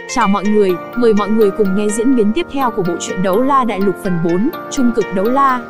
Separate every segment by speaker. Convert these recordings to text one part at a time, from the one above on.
Speaker 1: Chào mọi người, mời mọi người cùng nghe diễn biến tiếp theo của bộ truyện Đấu La Đại Lục phần 4, Trung cực đấu la.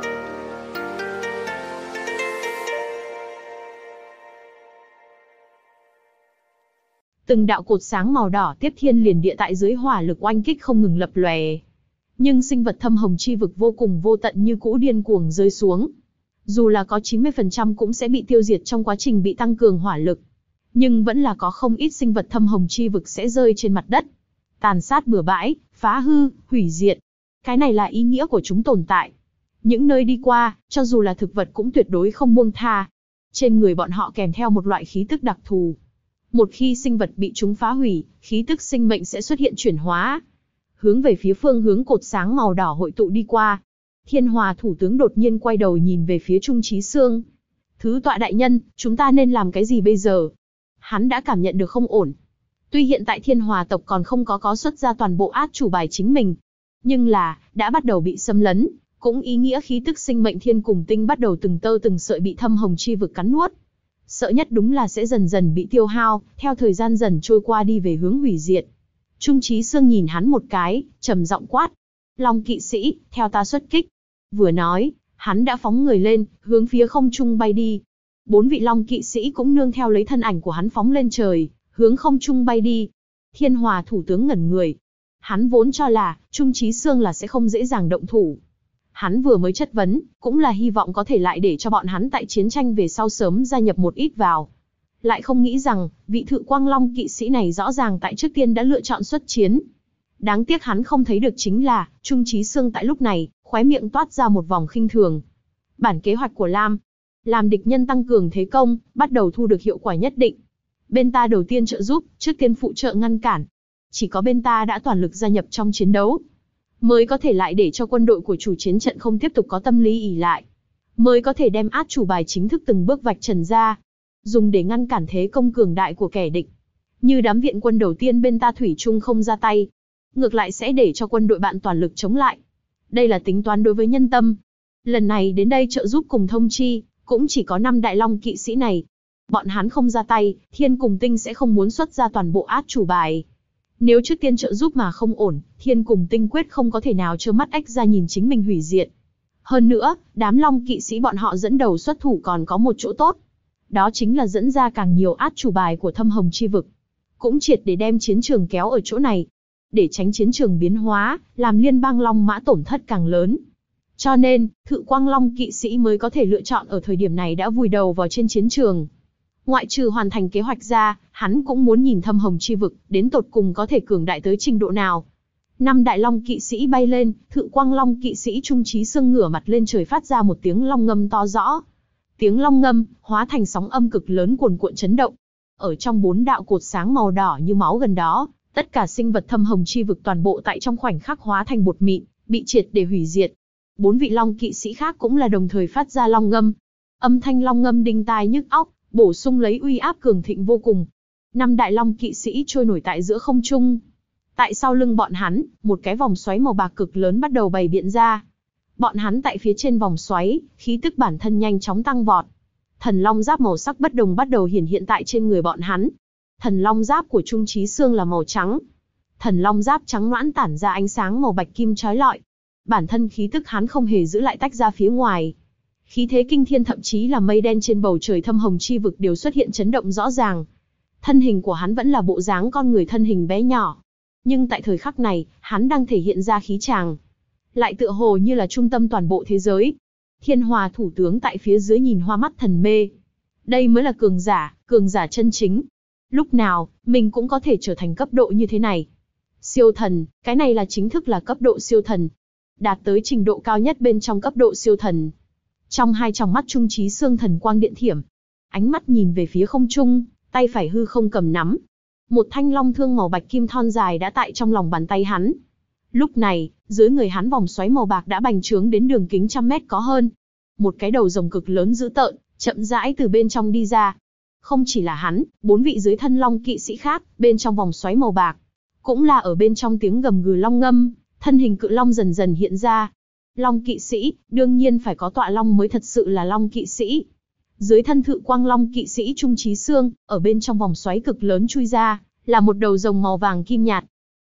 Speaker 1: Từng đạo cột sáng màu đỏ tiếp thiên liền địa tại dưới hỏa lực oanh kích không ngừng lập lòe. Nhưng sinh vật thâm hồng chi vực vô cùng vô tận như cũ điên cuồng rơi xuống. Dù là có 90% cũng sẽ bị tiêu diệt trong quá trình bị tăng cường hỏa lực. Nhưng vẫn là có không ít sinh vật thâm hồng chi vực sẽ rơi trên mặt đất. Tàn sát bừa bãi, phá hư, hủy diệt. Cái này là ý nghĩa của chúng tồn tại. Những nơi đi qua, cho dù là thực vật cũng tuyệt đối không buông tha. Trên người bọn họ kèm theo một loại khí tức đặc thù. Một khi sinh vật bị chúng phá hủy, khí tức sinh mệnh sẽ xuất hiện chuyển hóa. Hướng về phía phương hướng cột sáng màu đỏ hội tụ đi qua. Thiên Hòa thủ tướng đột nhiên quay đầu nhìn về phía Trung Chí Xương. Thứ tọa đại nhân, chúng ta nên làm cái gì bây giờ? Hắn đã cảm nhận được không ổn. Tuy hiện tại Thiên Hòa tộc còn không có xuất ra toàn bộ át chủ bài chính mình, nhưng là, đã bắt đầu bị xâm lấn, cũng ý nghĩa khí tức sinh mệnh thiên cùng tinh bắt đầu từng tơ từng sợi bị thâm hồng chi vực cắn nuốt. Sợ nhất đúng là sẽ dần dần bị tiêu hao, theo thời gian dần trôi qua đi về hướng hủy diệt. Trung Chí Xương nhìn hắn một cái, trầm giọng quát. Long kỵ sĩ, theo ta xuất kích. Vừa nói, hắn đã phóng người lên, hướng phía không trung bay đi. 4 vị long kỵ sĩ cũng nương theo lấy thân ảnh của hắn phóng lên trời, hướng không trung bay đi. Thiên Hòa thủ tướng ngẩn người. Hắn vốn cho là, Trung Chí Xương là sẽ không dễ dàng động thủ. Hắn vừa mới chất vấn, cũng là hy vọng có thể lại để cho bọn hắn tại chiến tranh về sau sớm gia nhập một ít vào. Lại không nghĩ rằng, vị Thự Quang Long kỵ sĩ này rõ ràng tại trước tiên đã lựa chọn xuất chiến. Đáng tiếc hắn không thấy được chính là, Trung Chí Xương tại lúc này, khóe miệng toát ra một vòng khinh thường. Bản kế hoạch của Lam, làm địch nhân tăng cường thế công, bắt đầu thu được hiệu quả nhất định. Bên ta đầu tiên trợ giúp, trước tiên phụ trợ ngăn cản. Chỉ có bên ta đã toàn lực gia nhập trong chiến đấu, mới có thể lại để cho quân đội của chủ chiến trận không tiếp tục có tâm lý ỷ lại. Mới có thể đem át chủ bài chính thức từng bước vạch trần ra, dùng để ngăn cản thế công cường đại của kẻ địch. Như đám viện quân đầu tiên bên ta thủy chung không ra tay, ngược lại sẽ để cho quân đội bạn toàn lực chống lại. Đây là tính toán đối với nhân tâm. Lần này đến đây trợ giúp cùng thông chi, cũng chỉ có 5 đại long kỵ sĩ này. Bọn hắn không ra tay, Thiên cùng Tinh sẽ không muốn xuất ra toàn bộ át chủ bài. Nếu trước tiên trợ giúp mà không ổn, Thiên cùng Tinh quyết không có thể nào trơ mắt ếch ra nhìn chính mình hủy diệt. Hơn nữa, đám long kỵ sĩ bọn họ dẫn đầu xuất thủ còn có một chỗ tốt. Đó chính là dẫn ra càng nhiều át chủ bài của thâm hồng chi vực. Cũng triệt để đem chiến trường kéo ở chỗ này. Để tránh chiến trường biến hóa, làm liên bang Long Mã tổn thất càng lớn. Cho nên, Thự Quang Long kỵ sĩ mới có thể lựa chọn ở thời điểm này đã vùi đầu vào trên chiến trường. Ngoại trừ hoàn thành kế hoạch ra, hắn cũng muốn nhìn thâm hồng chi vực, đến tột cùng có thể cường đại tới trình độ nào. 5 đại long kỵ sĩ bay lên, Thự Quang Long kỵ sĩ Trung Chí Xương ngửa mặt lên trời phát ra một tiếng long ngâm to rõ. Tiếng long ngâm, hóa thành sóng âm cực lớn cuồn cuộn chấn động. Ở trong 4 đạo cột sáng màu đỏ như máu gần đó, tất cả sinh vật thâm hồng chi vực toàn bộ tại trong khoảnh khắc hóa thành bột mịn, bị triệt để hủy diệt. 4 vị long kỵ sĩ khác cũng là đồng thời phát ra long ngâm. Âm thanh long ngâm đinh tai nhức óc, bổ sung lấy uy áp cường thịnh vô cùng. 5 đại long kỵ sĩ trôi nổi tại giữa không trung. Tại sau lưng bọn hắn, một cái vòng xoáy màu bạc cực lớn bắt đầu bày biện ra. Bọn hắn tại phía trên vòng xoáy, khí tức bản thân nhanh chóng tăng vọt. Thần long giáp màu sắc bất đồng bắt đầu hiện tại trên người bọn hắn. Thần long giáp của Trung Chí Xương là màu trắng. Thần long giáp trắng nõn tản ra ánh sáng màu bạch kim chói lọi. Bản thân khí tức hắn không hề giữ lại tách ra phía ngoài. Khí thế kinh thiên thậm chí là mây đen trên bầu trời thâm hồng chi vực đều xuất hiện chấn động rõ ràng. Thân hình của hắn vẫn là bộ dáng con người thân hình bé nhỏ. Nhưng tại thời khắc này, hắn đang thể hiện ra khí tràng. Lại tựa hồ như là trung tâm toàn bộ thế giới. Thiên Hòa thủ tướng tại phía dưới nhìn hoa mắt thần mê. Đây mới là cường giả chân chính. Lúc nào, mình cũng có thể trở thành cấp độ như thế này. Siêu thần, cái này là chính thức là cấp độ siêu thần. Đạt tới trình độ cao nhất bên trong cấp độ siêu thần. Trong hai tròng mắt Trung Chí Xương thần quang điện thiểm. Ánh mắt nhìn về phía không trung, tay phải hư không cầm nắm. Một thanh long thương màu bạch kim thon dài đã tại trong lòng bàn tay hắn. Lúc này, dưới người hắn vòng xoáy màu bạc đã bành trướng đến đường kính 100 mét có hơn. Một cái đầu rồng cực lớn dữ tợn, chậm rãi từ bên trong đi ra. Không chỉ là hắn, 4 vị dưới thân long kỵ sĩ khác, bên trong vòng xoáy màu bạc. Cũng là ở bên trong tiếng gầm gừ long ngâm, thân hình cự long dần dần hiện ra. Long kỵ sĩ, đương nhiên phải có tọa long mới thật sự là long kỵ sĩ. Dưới thân Thự Quang Long kỵ sĩ Trung Chí Xương, ở bên trong vòng xoáy cực lớn chui ra, là một đầu rồng màu vàng kim nhạt.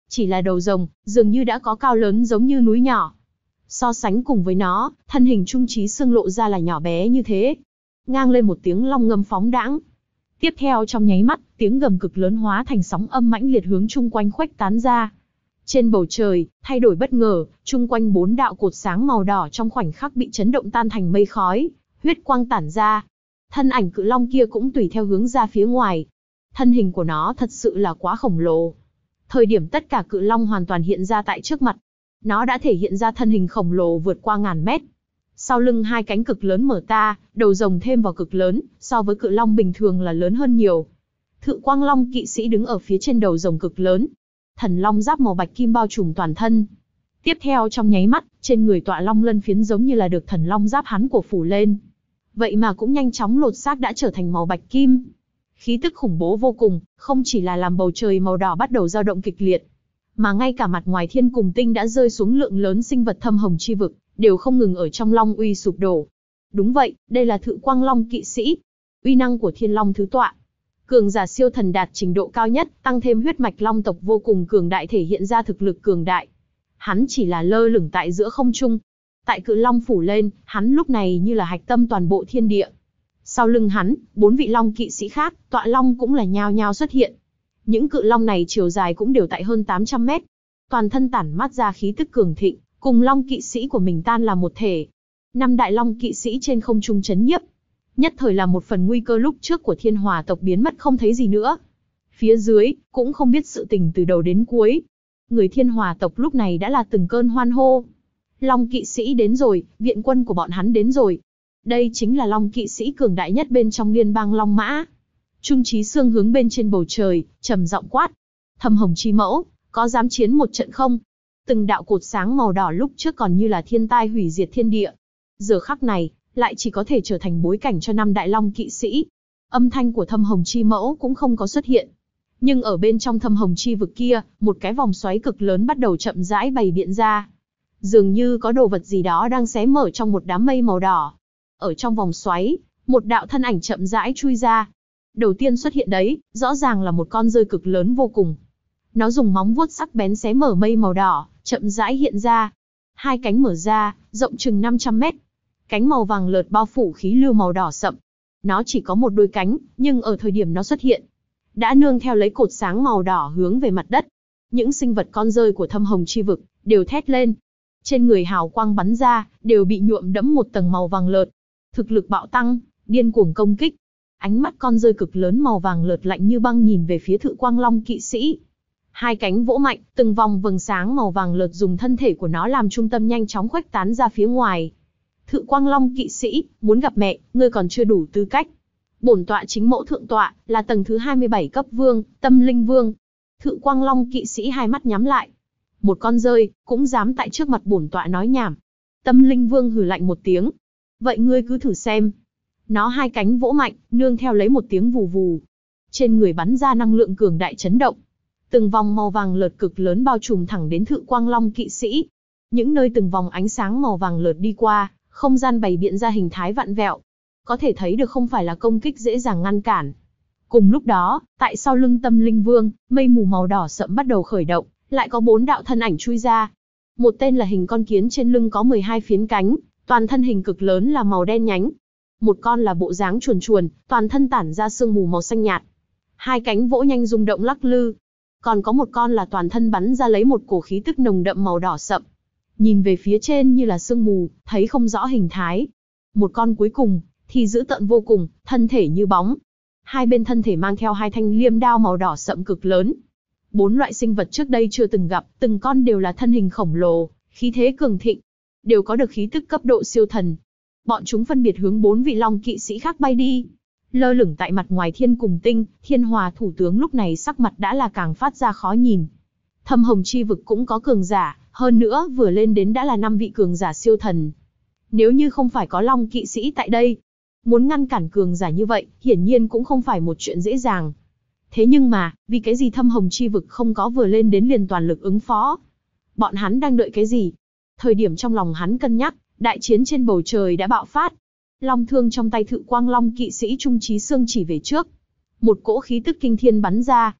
Speaker 1: Chỉ là đầu rồng, dường như đã có cao lớn giống như núi nhỏ. So sánh cùng với nó, thân hình Trung Chí Xương lộ ra là nhỏ bé như thế. Ngang lên một tiếng long ngâm phóng đãng. Tiếp theo trong nháy mắt, tiếng gầm cực lớn hóa thành sóng âm mãnh liệt hướng chung quanh khuếch tán ra. Trên bầu trời, thay đổi bất ngờ, chung quanh 4 đạo cột sáng màu đỏ trong khoảnh khắc bị chấn động tan thành mây khói, huyết quang tản ra. Thân ảnh cự long kia cũng tùy theo hướng ra phía ngoài. Thân hình của nó thật sự là quá khổng lồ. Thời điểm tất cả cự long hoàn toàn hiện ra tại trước mặt, nó đã thể hiện ra thân hình khổng lồ vượt qua ngàn mét. Sau lưng hai cánh cực lớn mở ta, đầu rồng thêm vào cực lớn, so với cự long bình thường là lớn hơn nhiều. Thự Quang Long kỵ sĩ đứng ở phía trên đầu rồng cực lớn. Thần long giáp màu bạch kim bao trùm toàn thân. Tiếp theo trong nháy mắt, trên người tọa long lân phiến giống như là được thần long giáp hắn của phủ lên. Vậy mà cũng nhanh chóng lột xác đã trở thành màu bạch kim. Khí tức khủng bố vô cùng, không chỉ là làm bầu trời màu đỏ bắt đầu dao động kịch liệt, mà ngay cả mặt ngoài thiên cùng tinh đã rơi xuống lượng lớn sinh vật thâm hồng chi vực, đều không ngừng ở trong long uy sụp đổ. Đúng vậy, đây là Thự Quang Long kỵ sĩ. Uy năng của Thiên Long thứ tọa. Cường giả siêu thần đạt trình độ cao nhất, tăng thêm huyết mạch long tộc vô cùng cường đại thể hiện ra thực lực cường đại. Hắn chỉ là lơ lửng tại giữa không trung. Tại cự long phủ lên, hắn lúc này như là hạch tâm toàn bộ thiên địa. Sau lưng hắn, 4 vị long kỵ sĩ khác, tọa long cũng là nhao nhao xuất hiện. Những cự long này chiều dài cũng đều tại hơn 800 mét. Toàn thân tản mát ra khí tức cường thịnh, cùng long kỵ sĩ của mình tan là một thể. 5 đại long kỵ sĩ trên không trung chấn nhiếp. Nhất thời là một phần nguy cơ lúc trước của Thiên Hỏa tộc biến mất không thấy gì nữa. Phía dưới, cũng không biết sự tình từ đầu đến cuối. Người Thiên Hỏa tộc lúc này đã là từng cơn hoan hô. Long kỵ sĩ đến rồi, viện quân của bọn hắn đến rồi. Đây chính là long kỵ sĩ cường đại nhất bên trong liên bang Long Mã. Trung Chí Xương hướng bên trên bầu trời, trầm giọng quát. Thâm Hồng Chi Mẫu, có dám chiến một trận không? Từng đạo cột sáng màu đỏ lúc trước còn như là thiên tai hủy diệt thiên địa. Giờ khắc này, lại chỉ có thể trở thành bối cảnh cho 5 đại long kỵ sĩ. Âm thanh của Thâm Hồng Chi Mẫu cũng không có xuất hiện. Nhưng ở bên trong Thâm Hồng Chi vực kia, một cái vòng xoáy cực lớn bắt đầu chậm rãi bày biện ra. Dường như có đồ vật gì đó đang xé mở trong một đám mây màu đỏ. Ở trong vòng xoáy, một đạo thân ảnh chậm rãi chui ra. Đầu tiên xuất hiện đấy, rõ ràng là một con dơi cực lớn vô cùng. Nó dùng móng vuốt sắc bén xé mở mây màu đỏ, chậm rãi hiện ra. Hai cánh mở ra, rộng chừng 500 mét. Cánh màu vàng lợt bao phủ khí lưu màu đỏ sậm. Nó chỉ có một đôi cánh, nhưng ở thời điểm nó xuất hiện, đã nương theo lấy cột sáng màu đỏ hướng về mặt đất. Những sinh vật con dơi của Thâm Hồng chi vực đều thét lên. Trên người hào quang bắn ra, đều bị nhuộm đẫm một tầng màu vàng lợt. Thực lực bạo tăng, điên cuồng công kích. Ánh mắt con dơi cực lớn màu vàng lợt lạnh như băng nhìn về phía Thự Quang Long kỵ sĩ. Hai cánh vỗ mạnh, từng vòng vầng sáng màu vàng lợt dùng thân thể của nó làm trung tâm nhanh chóng khuếch tán ra phía ngoài. Thự Quang Long kỵ sĩ, muốn gặp mẹ, ngươi còn chưa đủ tư cách. Bổn tọa chính mẫu thượng tọa, là tầng thứ 27 cấp vương, Tâm Linh Vương. Thự Quang Long kỵ sĩ hai mắt nhắm lại. Một con dơi, cũng dám tại trước mặt bổn tọa nói nhảm. Tâm Linh Vương hừ lạnh một tiếng. Vậy ngươi cứ thử xem. Nó hai cánh vỗ mạnh, nương theo lấy một tiếng vù vù. Trên người bắn ra năng lượng cường đại chấn động. Từng vòng màu vàng lợt cực lớn bao trùm thẳng đến Thự Quang Long kỵ sĩ. Những nơi từng vòng ánh sáng màu vàng lợt đi qua, không gian bày biện ra hình thái vặn vẹo. Có thể thấy được không phải là công kích dễ dàng ngăn cản. Cùng lúc đó, tại sau lưng Tâm Linh Vương, mây mù màu đỏ sẫm bắt đầu khởi động, lại có 4 đạo thân ảnh chui ra. Một tên là hình con kiến trên lưng có 12 phiến cánh, toàn thân hình cực lớn là màu đen nhánh. Một con là bộ dáng chuồn chuồn, toàn thân tản ra sương mù màu xanh nhạt. Hai cánh vỗ nhanh rung động lắc lư. Còn có một con là toàn thân bắn ra lấy một cổ khí tức nồng đậm màu đỏ sậm. Nhìn về phía trên như là sương mù, thấy không rõ hình thái. Một con cuối cùng thì dữ tợn vô cùng, thân thể như bóng. Hai bên thân thể mang theo hai thanh liêm đao màu đỏ sậm cực lớn. 4 loại sinh vật trước đây chưa từng gặp, từng con đều là thân hình khổng lồ, khí thế cường thịnh, đều có được khí tức cấp độ siêu thần. Bọn chúng phân biệt hướng 4 vị long kỵ sĩ khác bay đi. Lơ lửng tại mặt ngoài thiên cùng tinh, Thiên Hòa thủ tướng lúc này sắc mặt đã là càng phát ra khó nhìn. Thâm Hồng chi vực cũng có cường giả, hơn nữa vừa lên đến đã là 5 vị cường giả siêu thần. Nếu như không phải có long kỵ sĩ tại đây, muốn ngăn cản cường giả như vậy, hiển nhiên cũng không phải một chuyện dễ dàng. Thế nhưng mà, vì cái gì Thâm Hồng chi vực không có vừa lên đến liền toàn lực ứng phó? Bọn hắn đang đợi cái gì? Thời điểm trong lòng hắn cân nhắc, đại chiến trên bầu trời đã bạo phát. Long thương trong tay Thự Quang Long kỵ sĩ Trung Chí Xương chỉ về trước. Một cỗ khí tức kinh thiên bắn ra.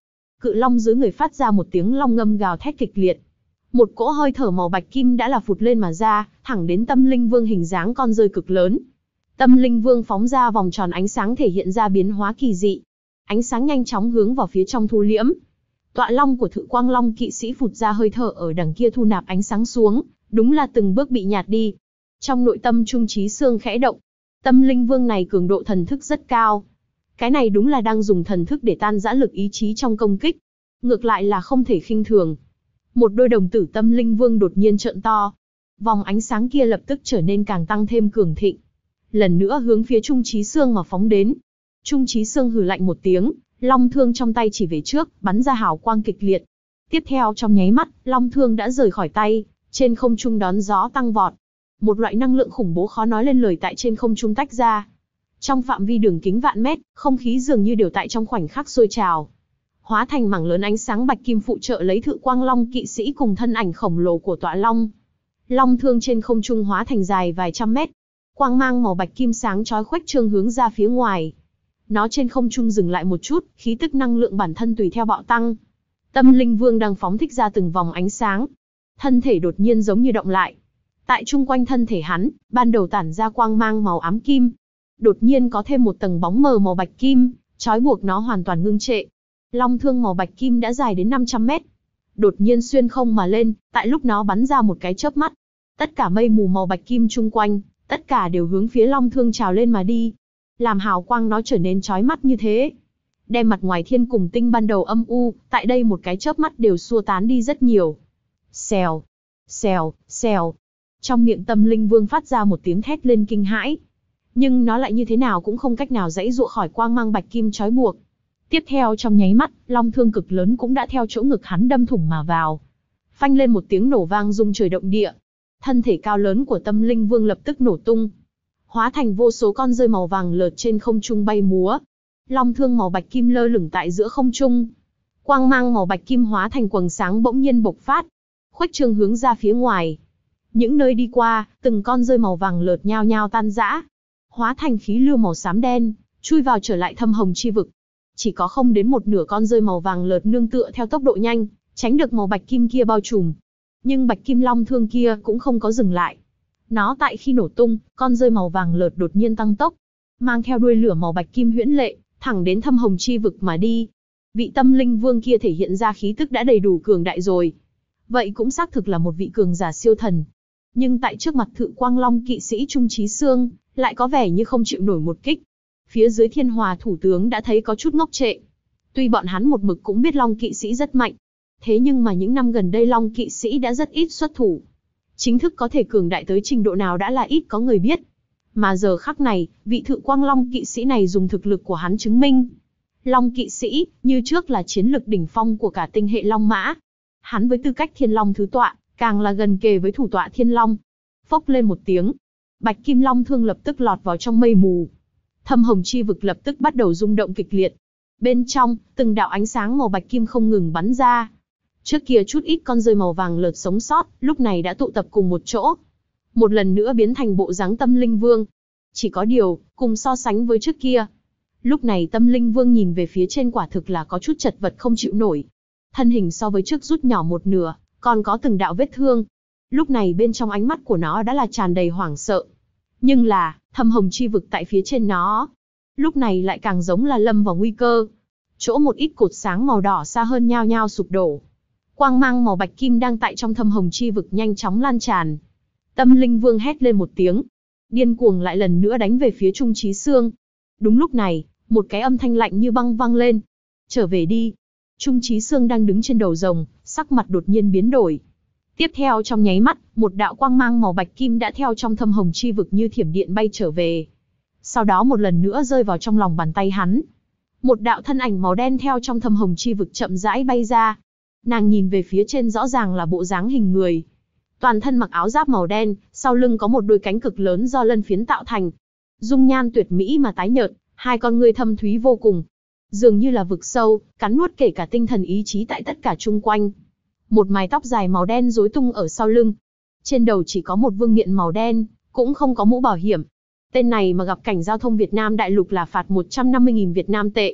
Speaker 1: Cự long dưới người phát ra một tiếng long ngâm gào thét kịch liệt. Một cỗ hơi thở màu bạch kim đã là phụt lên mà ra, thẳng đến Tâm Linh Vương hình dáng con rơi cực lớn. Tâm Linh Vương phóng ra vòng tròn ánh sáng thể hiện ra biến hóa kỳ dị. Ánh sáng nhanh chóng hướng vào phía trong thu liễm. Tọa long của Thự Quang Long kỵ sĩ phụt ra hơi thở ở đằng kia thu nạp ánh sáng xuống, đúng là từng bước bị nhạt đi. Trong nội tâm Trung Chí Xương khẽ động. Tâm Linh Vương này cường độ thần thức rất cao. Cái này đúng là đang dùng thần thức để tan rã lực ý chí trong công kích. Ngược lại là không thể khinh thường. Một đôi đồng tử Tâm Linh Vương đột nhiên trợn to. Vòng ánh sáng kia lập tức trở nên càng tăng thêm cường thịnh. Lần nữa hướng phía Trung Chí Xương mà phóng đến. Trung Chí Xương hừ lạnh một tiếng, long thương trong tay chỉ về trước, bắn ra hào quang kịch liệt. Tiếp theo trong nháy mắt, long thương đã rời khỏi tay, trên không trung đón gió tăng vọt. Một loại năng lượng khủng bố khó nói lên lời tại trên không trung tách ra. Trong phạm vi đường kính vạn mét, không khí dường như đều tại trong khoảnh khắc sôi trào. Hóa thành mảng lớn ánh sáng bạch kim phụ trợ lấy Thự Quang Long kỵ sĩ cùng thân ảnh khổng lồ của tọa long. Long thương trên không trung hóa thành dài vài trăm mét. Quang mang màu bạch kim sáng chói khuếch trương hướng ra phía ngoài. Nó trên không trung dừng lại một chút, khí tức năng lượng bản thân tùy theo bạo tăng. Tâm Linh Vương đang phóng thích ra từng vòng ánh sáng. Thân thể đột nhiên giống như động lại. Tại chung quanh thân thể hắn, ban đầu tản ra quang mang màu ám kim. Đột nhiên có thêm một tầng bóng mờ màu bạch kim, trói buộc nó hoàn toàn ngưng trệ. Long thương màu bạch kim đã dài đến 500 mét. Đột nhiên xuyên không mà lên, tại lúc nó bắn ra một cái chớp mắt. Tất cả mây mù màu bạch kim chung quanh, tất cả đều hướng phía long thương trào lên mà đi. Làm hào quang nó trở nên chói mắt như thế. Đem mặt ngoài thiên cùng tinh ban đầu âm u, tại đây một cái chớp mắt đều xua tán đi rất nhiều. Xèo, xèo, xèo. Trong miệng Tâm Linh Vương phát ra một tiếng thét lên kinh hãi. Nhưng nó lại như thế nào cũng không cách nào giãy giụa khỏi quang mang bạch kim trói buộc. Tiếp theo trong nháy mắt, long thương cực lớn cũng đã theo chỗ ngực hắn đâm thủng mà vào. Phanh lên một tiếng nổ vang rung trời động địa. Thân thể cao lớn của Tâm Linh Vương lập tức nổ tung. Hóa thành vô số con rơi màu vàng lợt trên không trung bay múa. Long thương màu bạch kim lơ lửng tại giữa không trung. Quang mang màu bạch kim hóa thành quầng sáng bỗng nhiên bộc phát. Khuếch trương hướng ra phía ngoài. Những nơi đi qua, từng con rơi màu vàng lợt nhao nhao tan rã. Hóa thành khí lưu màu xám đen, chui vào trở lại thâm hồng chi vực. Chỉ có không đến một nửa con rơi màu vàng lợt nương tựa theo tốc độ nhanh, tránh được màu bạch kim kia bao trùm. Nhưng bạch kim long thương kia cũng không có dừng lại. Nó tại khi nổ tung, con rơi màu vàng lợt đột nhiên tăng tốc, mang theo đuôi lửa màu bạch kim huyễn lệ, thẳng đến thâm hồng chi vực mà đi. Vị Tâm Linh Vương kia thể hiện ra khí tức đã đầy đủ cường đại rồi. Vậy cũng xác thực là một vị cường giả siêu thần. Nhưng tại trước mặt Thự Quang Long kỵ sĩ Trung Chí Xương, lại có vẻ như không chịu nổi một kích. Phía dưới Thiên Hòa thủ tướng đã thấy có chút ngốc trệ. Tuy bọn hắn một mực cũng biết Long kỵ sĩ rất mạnh, thế nhưng mà những năm gần đây Long kỵ sĩ đã rất ít xuất thủ. Chính thức có thể cường đại tới trình độ nào đã là ít có người biết. Mà giờ khắc này, vị Thự Quang Long kỵ sĩ này dùng thực lực của hắn chứng minh. Long kỵ sĩ, như trước là chiến lực đỉnh phong của cả tinh hệ Long Mã. Hắn với tư cách Thiên Long thứ tọa, càng là gần kề với thủ tọa Thiên Long. Phốc lên một tiếng, bạch kim long thương lập tức lọt vào trong mây mù. Thâm hồng chi vực lập tức bắt đầu rung động kịch liệt. Bên trong, từng đạo ánh sáng màu bạch kim không ngừng bắn ra. Trước kia chút ít con rơi màu vàng lợt sống sót, lúc này đã tụ tập cùng một chỗ. Một lần nữa biến thành bộ dáng Tâm Linh Vương. Chỉ có điều, cùng so sánh với trước kia. Lúc này Tâm Linh Vương nhìn về phía trên quả thực là có chút chật vật không chịu nổi. Thân hình so với trước rút nhỏ một nửa, còn có từng đạo vết thương. Lúc này bên trong ánh mắt của nó đã là tràn đầy hoảng sợ. Nhưng là, thâm hồng chi vực tại phía trên nó. Lúc này lại càng giống là lâm vào nguy cơ. Chỗ một ít cột sáng màu đỏ xa hơn nhao nhao sụp đổ. Quang mang màu bạch kim đang tại trong thâm hồng chi vực nhanh chóng lan tràn. Tâm Linh Vương hét lên một tiếng. Điên cuồng lại lần nữa đánh về phía Trung Chí Xương. Đúng lúc này, một cái âm thanh lạnh như băng vang lên. Trở về đi. Trung Chí Xương đang đứng trên đầu rồng, sắc mặt đột nhiên biến đổi. Tiếp theo trong nháy mắt, một đạo quang mang màu bạch kim đã theo trong thâm hồng chi vực như thiểm điện bay trở về. Sau đó một lần nữa rơi vào trong lòng bàn tay hắn. Một đạo thân ảnh màu đen theo trong thâm hồng chi vực chậm rãi bay ra. Nàng nhìn về phía trên rõ ràng là bộ dáng hình người. Toàn thân mặc áo giáp màu đen, sau lưng có một đôi cánh cực lớn do lân phiến tạo thành. Dung nhan tuyệt mỹ mà tái nhợt, hai con ngươi thâm thúy vô cùng. Dường như là vực sâu, cắn nuốt kể cả tinh thần ý chí tại tất cả chung quanh. Một mái tóc dài màu đen rối tung ở sau lưng. Trên đầu chỉ có một vương miện màu đen, cũng không có mũ bảo hiểm. Tên này mà gặp cảnh giao thông Việt Nam đại lục là phạt 150.000 Việt Nam tệ.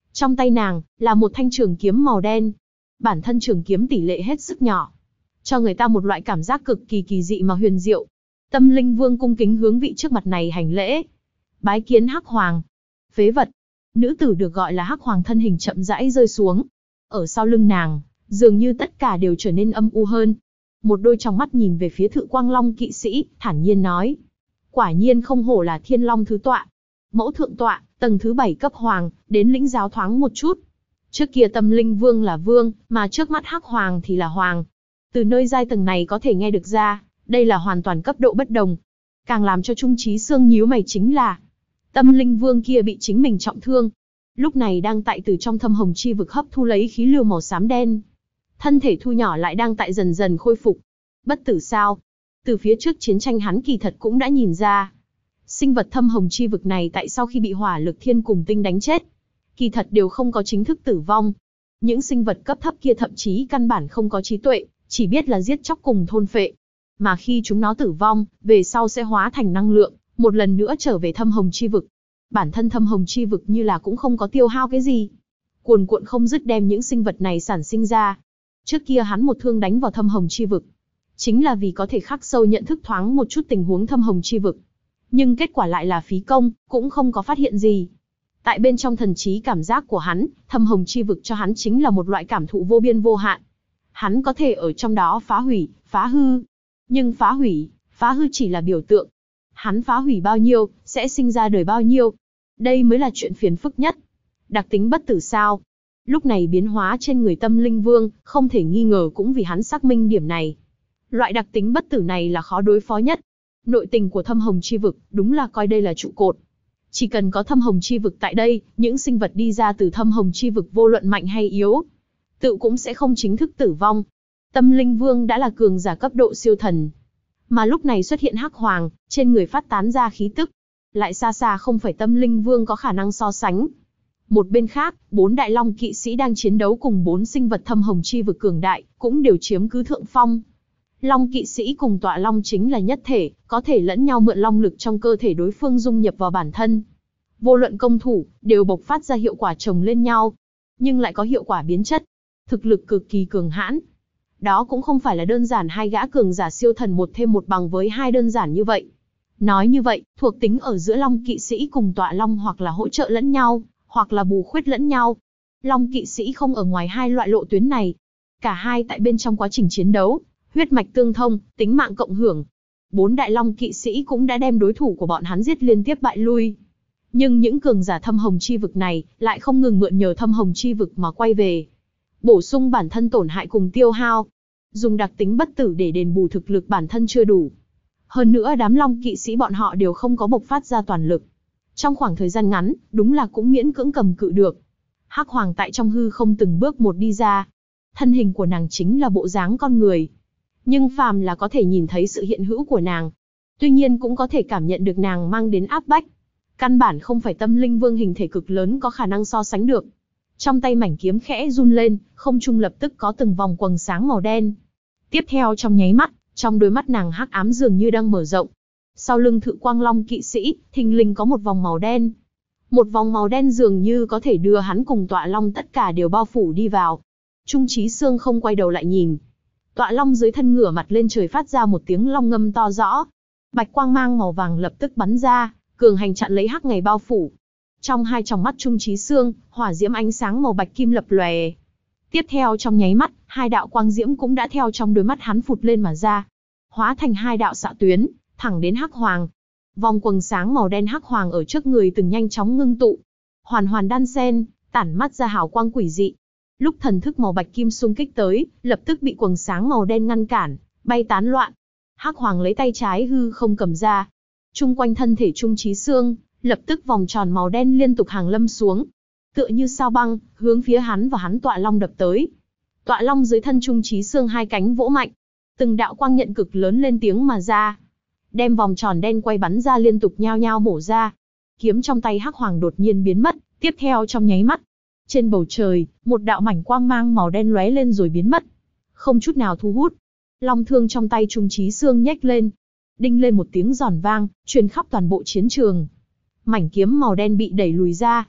Speaker 1: Trong tay nàng, là một thanh trường kiếm màu đen. Bản thân trường kiếm tỷ lệ hết sức nhỏ, cho người ta một loại cảm giác cực kỳ kỳ dị mà huyền diệu. Tâm Linh Vương cung kính hướng vị trước mặt này hành lễ. Bái kiến Hắc Hoàng. Phế vật. Nữ tử được gọi là Hắc Hoàng thân hình chậm rãi rơi xuống. Ở sau lưng nàng, dường như tất cả đều trở nên âm u hơn. Một đôi tròng mắt nhìn về phía Thự Quang Long kỵ sĩ, thản nhiên nói. Quả nhiên không hổ là Thiên Long thứ tọa. Mẫu thượng tọa, tầng thứ 7 cấp hoàng, đến lĩnh giáo thoáng một chút. Trước kia Tâm Linh Vương là vương, mà trước mắt Hắc Hoàng thì là hoàng. Từ nơi giai tầng này có thể nghe được ra, đây là hoàn toàn cấp độ bất đồng. Càng làm cho Trung Chí Xương nhíu mày chính là, Tâm Linh Vương kia bị chính mình trọng thương. Lúc này đang tại từ trong thâm hồng chi vực hấp thu lấy khí lưu màu xám đen. Thân thể thu nhỏ lại đang tại dần dần khôi phục. Bất tử sao? Từ phía trước chiến tranh hắn kỳ thật cũng đã nhìn ra. Sinh vật thâm hồng chi vực này tại sau khi bị hỏa lực thiên cùng tinh đánh chết, kỳ thật đều không có chính thức tử vong. Những sinh vật cấp thấp kia thậm chí căn bản không có trí tuệ, chỉ biết là giết chóc cùng thôn phệ. Mà khi chúng nó tử vong, về sau sẽ hóa thành năng lượng, một lần nữa trở về thâm hồng chi vực. Bản thân thâm hồng chi vực như là cũng không có tiêu hao cái gì. Cuồn cuộn không dứt đem những sinh vật này sản sinh ra. Trước kia hắn một thương đánh vào thâm hồng chi vực, chính là vì có thể khắc sâu nhận thức thoáng một chút tình huống thâm hồng chi vực. Nhưng kết quả lại là phí công, cũng không có phát hiện gì. Tại bên trong thần trí cảm giác của hắn, thâm hồng chi vực cho hắn chính là một loại cảm thụ vô biên vô hạn. Hắn có thể ở trong đó phá hủy, phá hư. Nhưng phá hư chỉ là biểu tượng. Hắn phá hủy bao nhiêu, sẽ sinh ra đời bao nhiêu. Đây mới là chuyện phiền phức nhất. Đặc tính bất tử sao? Lúc này biến hóa trên người Tâm Linh Vương, không thể nghi ngờ cũng vì hắn xác minh điểm này. Loại đặc tính bất tử này là khó đối phó nhất. Nội tình của thâm hồng chi vực, đúng là coi đây là trụ cột. Chỉ cần có thâm hồng chi vực tại đây, những sinh vật đi ra từ thâm hồng chi vực vô luận mạnh hay yếu, tự cũng sẽ không chính thức tử vong. Tâm Linh Vương đã là cường giả cấp độ siêu thần. Mà lúc này xuất hiện Hắc Hoàng, trên người phát tán ra khí tức. Lại xa xa không phải Tâm Linh Vương có khả năng so sánh. Một bên khác, 4 đại long kỵ sĩ đang chiến đấu cùng 4 sinh vật thâm hồng chi vực cường đại, cũng đều chiếm cứ thượng phong. Long kỵ sĩ cùng tọa long chính là nhất thể, có thể lẫn nhau mượn long lực trong cơ thể đối phương dung nhập vào bản thân. Vô luận công thủ, đều bộc phát ra hiệu quả chồng lên nhau, nhưng lại có hiệu quả biến chất. Thực lực cực kỳ cường hãn. Đó cũng không phải là đơn giản hai gã cường giả siêu thần một thêm một bằng với hai đơn giản như vậy. Nói như vậy, thuộc tính ở giữa long kỵ sĩ cùng tọa long hoặc là hỗ trợ lẫn nhau, hoặc là bù khuyết lẫn nhau. Long kỵ sĩ không ở ngoài hai loại lộ tuyến này. Cả hai tại bên trong quá trình chiến đấu, huyết mạch tương thông, tính mạng cộng hưởng. 4 đại long kỵ sĩ cũng đã đem đối thủ của bọn hắn giết liên tiếp bại lui. Nhưng những cường giả thâm hồng chi vực này lại không ngừng mượn nhờ thâm hồng chi vực mà quay về, bổ sung bản thân tổn hại cùng tiêu hao, dùng đặc tính bất tử để đền bù thực lực bản thân chưa đủ. Hơn nữa đám long kỵ sĩ bọn họ đều không có bộc phát ra toàn lực. Trong khoảng thời gian ngắn, đúng là cũng miễn cưỡng cầm cự được. Hắc Hoàng tại trong hư không từng bước một đi ra. Thân hình của nàng chính là bộ dáng con người. Nhưng phàm là có thể nhìn thấy sự hiện hữu của nàng. Tuy nhiên cũng có thể cảm nhận được nàng mang đến áp bách. Căn bản không phải Tâm Linh Vương hình thể cực lớn có khả năng so sánh được. Trong tay mảnh kiếm khẽ run lên, không trung lập tức có từng vòng quầng sáng màu đen. Tiếp theo trong nháy mắt, trong đôi mắt nàng hắc ám dường như đang mở rộng. Sau lưng Thự Quang Long kỵ sĩ, thình lình có một vòng màu đen. Một vòng màu đen dường như có thể đưa hắn cùng tọa long tất cả đều bao phủ đi vào. Trung Chí Xương không quay đầu lại nhìn. Tọa long dưới thân ngửa mặt lên trời phát ra một tiếng long ngâm to rõ. Bạch quang mang màu vàng lập tức bắn ra, cường hành chặn lấy hắc ngày bao phủ. Trong hai tròng mắt Trung Chí Xương, hỏa diễm ánh sáng màu bạch kim lập lòe. Tiếp theo trong nháy mắt, hai đạo quang diễm cũng đã theo trong đôi mắt hắn phụt lên mà ra, hóa thành hai đạo xạ tuyến, thẳng đến Hắc Hoàng. Vòng quầng sáng màu đen Hắc Hoàng ở trước người từng nhanh chóng ngưng tụ, hoàn hoàn đan xen, tản mắt ra hào quang quỷ dị. Lúc thần thức màu bạch kim xung kích tới, lập tức bị quầng sáng màu đen ngăn cản, bay tán loạn. Hắc Hoàng lấy tay trái hư không cầm ra, chung quanh thân thể Trung Chí Xương, lập tức vòng tròn màu đen liên tục hàng lâm xuống, tựa như sao băng, hướng phía hắn và hắn tọa long đập tới. Tọa long dưới thân Trung Chí Xương hai cánh vỗ mạnh, từng đạo quang nhận cực lớn lên tiếng mà ra, đem vòng tròn đen quay bắn ra liên tục nhao nhao bổ ra. Kiếm trong tay Hắc Hoàng đột nhiên biến mất, tiếp theo trong nháy mắt, trên bầu trời, một đạo mảnh quang mang màu đen lóe lên rồi biến mất, không chút nào thu hút. Long thương trong tay Trung Chí Xương nhếch lên, đinh lên một tiếng giòn vang, truyền khắp toàn bộ chiến trường. Mảnh kiếm màu đen bị đẩy lùi ra.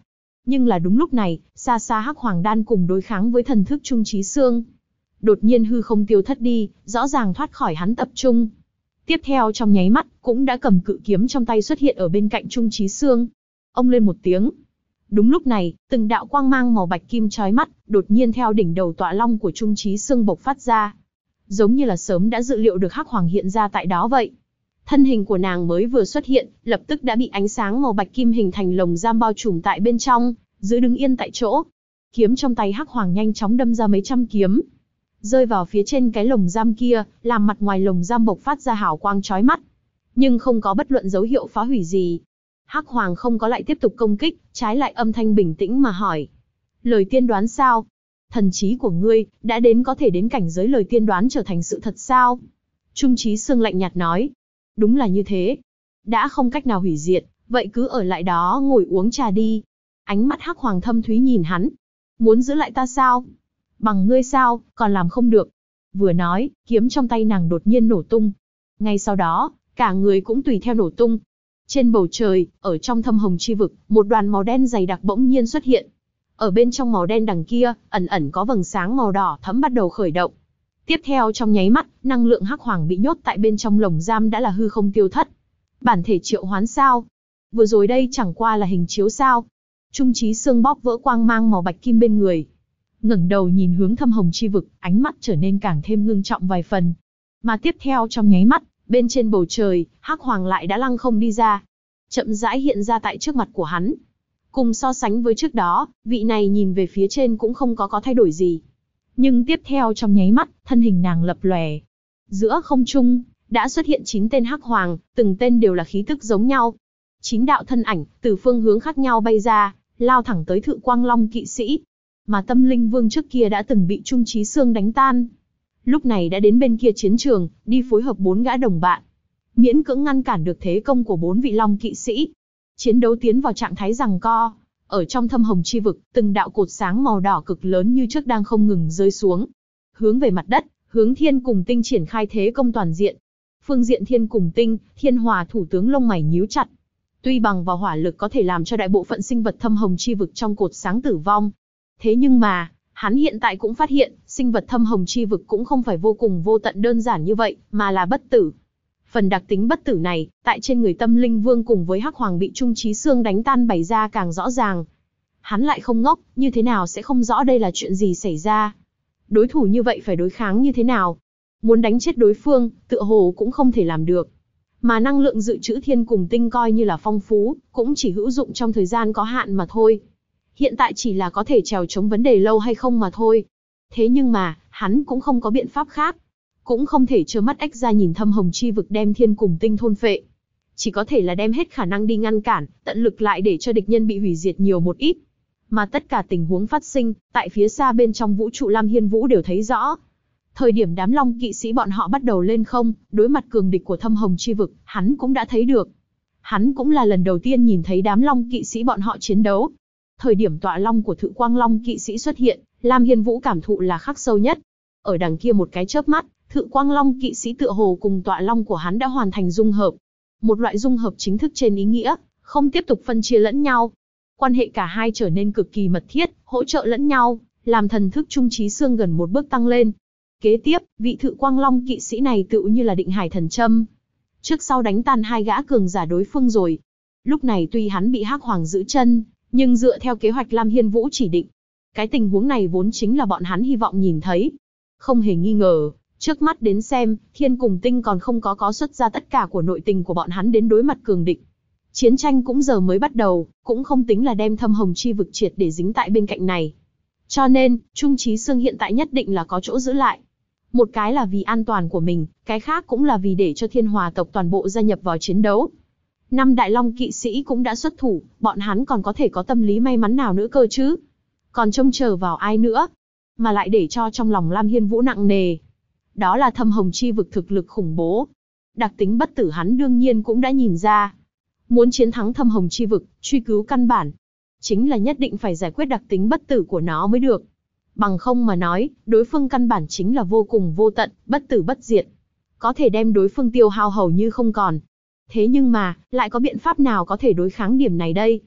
Speaker 1: Nhưng là đúng lúc này, xa xa Hắc Hoàng Đan cùng đối kháng với thần thức Trung Chí Xương. Đột nhiên hư không tiêu thất đi, rõ ràng thoát khỏi hắn tập trung. Tiếp theo trong nháy mắt, cũng đã cầm cự kiếm trong tay xuất hiện ở bên cạnh Trung Chí Xương. Ông lên một tiếng. Đúng lúc này, từng đạo quang mang màu bạch kim chói mắt, đột nhiên theo đỉnh đầu tọa long của Trung Chí Xương bộc phát ra. Giống như là sớm đã dự liệu được Hắc Hoàng hiện ra tại đó vậy. Thân hình của nàng mới vừa xuất hiện, lập tức đã bị ánh sáng màu bạch kim hình thành lồng giam bao trùm tại bên trong, giữ đứng yên tại chỗ. Kiếm trong tay Hắc Hoàng nhanh chóng đâm ra mấy trăm kiếm, rơi vào phía trên cái lồng giam kia, làm mặt ngoài lồng giam bộc phát ra hào quang chói mắt, nhưng không có bất luận dấu hiệu phá hủy gì. Hắc Hoàng không có lại tiếp tục công kích, trái lại âm thanh bình tĩnh mà hỏi: lời tiên đoán sao? Thần trí của ngươi đã đến có thể đến cảnh giới lời tiên đoán trở thành sự thật sao? Trung Chí Xương lạnh nhạt nói: đúng là như thế. Đã không cách nào hủy diệt, vậy cứ ở lại đó ngồi uống trà đi. Ánh mắt Hắc Hoàng thâm thúy nhìn hắn. Muốn giữ lại ta sao? Bằng ngươi sao, còn làm không được. Vừa nói, kiếm trong tay nàng đột nhiên nổ tung. Ngay sau đó, cả người cũng tùy theo nổ tung. Trên bầu trời, ở trong thâm hồng chi vực, một đoàn màu đen dày đặc bỗng nhiên xuất hiện. Ở bên trong màu đen đằng kia, ẩn ẩn có vầng sáng màu đỏ thẫm bắt đầu khởi động. Tiếp theo trong nháy mắt, năng lượng Hắc Hoàng bị nhốt tại bên trong lồng giam đã là hư không tiêu thất. Bản thể triệu hoán sao? Vừa rồi đây chẳng qua là hình chiếu sao? Trung Chí Xương bóp vỡ quang mang màu bạch kim bên người, ngẩng đầu nhìn hướng thâm hồng chi vực, ánh mắt trở nên càng thêm ngưng trọng vài phần. Mà tiếp theo trong nháy mắt, bên trên bầu trời, Hắc Hoàng lại đã lăng không đi ra, chậm rãi hiện ra tại trước mặt của hắn. Cùng so sánh với trước đó, vị này nhìn về phía trên cũng không có thay đổi gì. Nhưng tiếp theo trong nháy mắt, thân hình nàng lập lòe. Giữa không trung, đã xuất hiện 9 tên Hắc Hoàng, từng tên đều là khí tức giống nhau. 9 đạo thân ảnh, từ phương hướng khác nhau bay ra, lao thẳng tới Thự Quang Long kỵ sĩ. Mà Tâm Linh Vương trước kia đã từng bị Trung Chí Xương đánh tan. Lúc này đã đến bên kia chiến trường, đi phối hợp 4 gã đồng bạn. Miễn cưỡng ngăn cản được thế công của 4 vị Long kỵ sĩ. Chiến đấu tiến vào trạng thái giằng co. Ở trong thâm hồng chi vực, từng đạo cột sáng màu đỏ cực lớn như trước đang không ngừng rơi xuống. Hướng về mặt đất, hướng Thiên Cùng Tinh triển khai thế công toàn diện. Phương diện Thiên Cùng Tinh, Thiên Hòa thủ tướng lông mày nhíu chặt. Tuy bằng vào hỏa lực có thể làm cho đại bộ phận sinh vật thâm hồng chi vực trong cột sáng tử vong. Thế nhưng mà, hắn hiện tại cũng phát hiện, sinh vật thâm hồng chi vực cũng không phải vô cùng vô tận đơn giản như vậy, mà là bất tử. Phần đặc tính bất tử này, tại trên người Tâm Linh Vương cùng với Hắc Hoàng bị Trung Chí Xương đánh tan bày ra càng rõ ràng. Hắn lại không ngốc, như thế nào sẽ không rõ đây là chuyện gì xảy ra. Đối thủ như vậy phải đối kháng như thế nào? Muốn đánh chết đối phương, tựa hồ cũng không thể làm được. Mà năng lượng dự trữ Thiên Cùng Tinh coi như là phong phú, cũng chỉ hữu dụng trong thời gian có hạn mà thôi. Hiện tại chỉ là có thể trèo chống vấn đề lâu hay không mà thôi. Thế nhưng mà, hắn cũng không có biện pháp khác. Cũng không thể trơ mắt ếch ra nhìn thâm hồng chi vực đem Thiên Cùng Tinh thôn phệ. Chỉ có thể là đem hết khả năng đi ngăn cản, tận lực lại để cho địch nhân bị hủy diệt nhiều một ít. Mà tất cả tình huống phát sinh, tại phía xa bên trong vũ trụ Lam Hiên Vũ đều thấy rõ. Thời điểm đám Long kỵ sĩ bọn họ bắt đầu lên không, đối mặt cường địch của thâm hồng chi vực, hắn cũng đã thấy được. Hắn cũng là lần đầu tiên nhìn thấy đám Long kỵ sĩ bọn họ chiến đấu. Thời điểm tọa long của Thự Quang Long kỵ sĩ xuất hiện, Lam Hiên Vũ cảm thụ là khắc sâu nhất. Ở đằng kia một cái chớp mắt, Thự Quang Long kỵ sĩ tựa hồ cùng tọa long của hắn đã hoàn thành dung hợp. Một loại dung hợp chính thức trên ý nghĩa, không tiếp tục phân chia lẫn nhau. Quan hệ cả hai trở nên cực kỳ mật thiết, hỗ trợ lẫn nhau, làm thần thức Trung Chí Xương gần một bước tăng lên. Kế tiếp, vị Thự Quang Long kỵ sĩ này tựu như là định hải thần châm. Trước sau đánh tan 2 gã cường giả đối phương rồi. Lúc này tuy hắn bị Hắc Hoàng giữ chân, nhưng dựa theo kế hoạch Lam Hiên Vũ chỉ định, cái tình huống này vốn chính là bọn hắn hy vọng nhìn thấy. Không hề nghi ngờ, trước mắt đến xem, Thiên Cùng Tinh còn không có xuất ra tất cả của nội tình của bọn hắn đến đối mặt cường địch. Chiến tranh cũng giờ mới bắt đầu, cũng không tính là đem thâm hồng chi vực triệt để dính tại bên cạnh này. Cho nên, Trung Chí Xương hiện tại nhất định là có chỗ giữ lại. Một cái là vì an toàn của mình, cái khác cũng là vì để cho Thiên Hòa tộc toàn bộ gia nhập vào chiến đấu. 5 đại long kỵ sĩ cũng đã xuất thủ, bọn hắn còn có thể có tâm lý may mắn nào nữa cơ chứ? Còn trông chờ vào ai nữa? Mà lại để cho trong lòng Lam Hiên Vũ nặng nề. Đó là thâm hồng chi vực thực lực khủng bố. Đặc tính bất tử hắn đương nhiên cũng đã nhìn ra. Muốn chiến thắng thâm hồng chi vực, truy cứu căn bản, chính là nhất định phải giải quyết đặc tính bất tử của nó mới được. Bằng không mà nói, đối phương căn bản chính là vô cùng vô tận, bất tử bất diệt. Có thể đem đối phương tiêu hao hầu như không còn. Thế nhưng mà, lại có biện pháp nào có thể đối kháng điểm này đây?